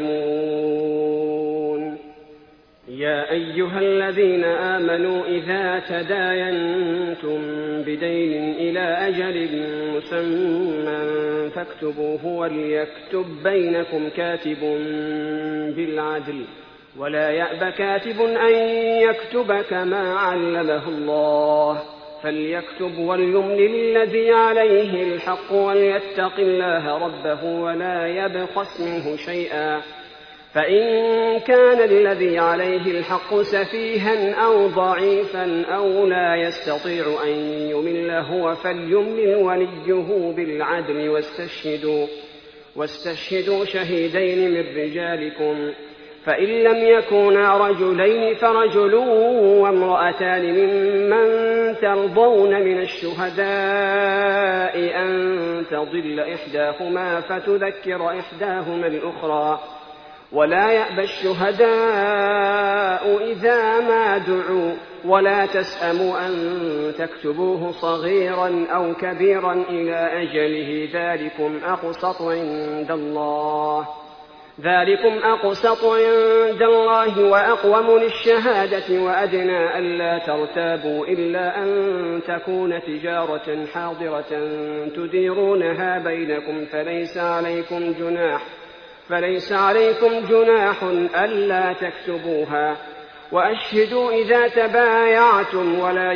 يظلمون يا أيها الذين آمنوا إذا تداينتم بدين إلى أجل مسمى فاكتبوه وليكتب بينكم كاتب بالعدل ولا يأب كاتب أن يكتب كما علمه الله فليكتب وليملل الذي عليه الحق وليتق الله ربه ولا يبخس منه شيئا فإن كان الذي عليه الحق سفيها أو ضعيفا أو لا يستطيع أن يمل هو فليملل وليه بالعدل واستشهدوا, واستشهدوا شهيدين من رجالكم فإن لم يكونا رجلين فرجل وامرأتان ممن ترضون من الشهداء أن تضل إحداهما فتذكر إحداهما الأخرى ولا يأبى الشهداء إذا ما دعوا ولا تسأموا أن تكتبوه صغيرا أو كبيرا إلى أجله ذلكم أقسط عند الله ذلكم أقسط عند الله وأقوم للشهادة وأدنى ألا ترتابوا إلا أن تكون تجارة حاضرة تديرونها بينكم فليس عليكم جناح فليس عليكم جناح ألا تكتبوها وأشهدوا إذا تبايعتم ولا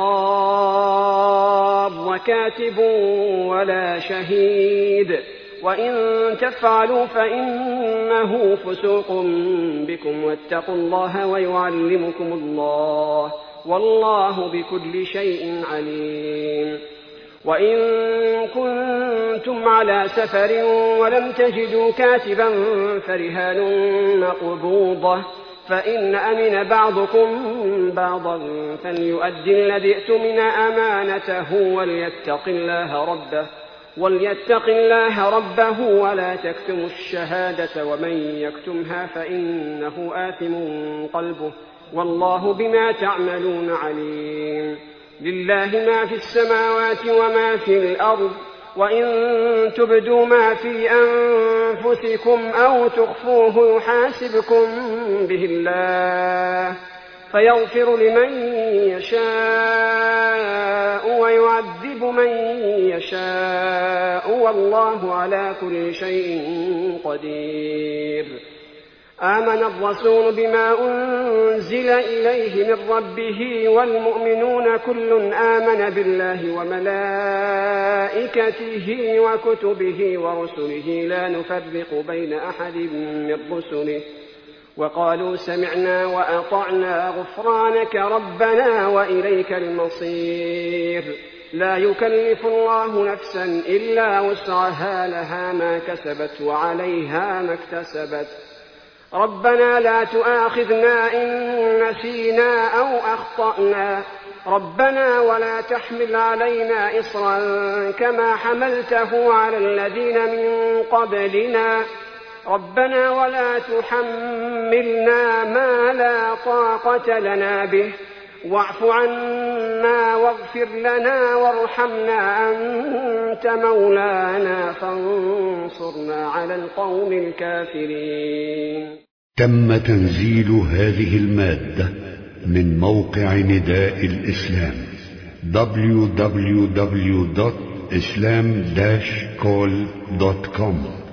يضار كاتب ولا شهيد وإن تفعلوا فإنه فسوق بكم واتقوا الله ويعلمكم الله والله بكل شيء عليم وإن كنتم على سفر ولم تجدوا كاتبا فرهان مقبوضة فإن أمن بعضكم بعضا فليؤدي الذي اؤتمن أمانته وليتق الله ربه وليتق الله ربه ولا تكتموا الشهادة ومن يكتمها فإنه آثم قلبه والله بما تعملون عليم. لله ما في السماوات وما في الأرض وإن تبدوا ما في أنفسكم أو تخفوه يحاسبكم به الله فيغفر لمن يشاء ويعذب من يشاء والله على كل شيء قدير. آمن الرسول بما أنزل إليه من ربه والمؤمنون كل آمن بالله وملائكته وكتبه ورسله لا نفرق بين أحد من رسله وقالوا سمعنا وأطعنا غفرانك ربنا وإليك المصير. لا يكلف الله نفسا إلا وسعها لها ما كسبت وعليها ما اكتسبت. ربنا لا تؤاخذنا إن نسينا أو أخطأنا ربنا ولا تحمل علينا إصرا كما حملته على الذين من قبلنا ربنا ولا تحملنا ما لا طاقة لنا به واعف عنا واغفر لنا وارحمنا أنت مولانا فانصرنا على القوم الكافرين. تم تنزيل هذه المادة من موقع نداء الإسلام دبليو دبليو دبليو دوت إسلام داش كول دوت كوم.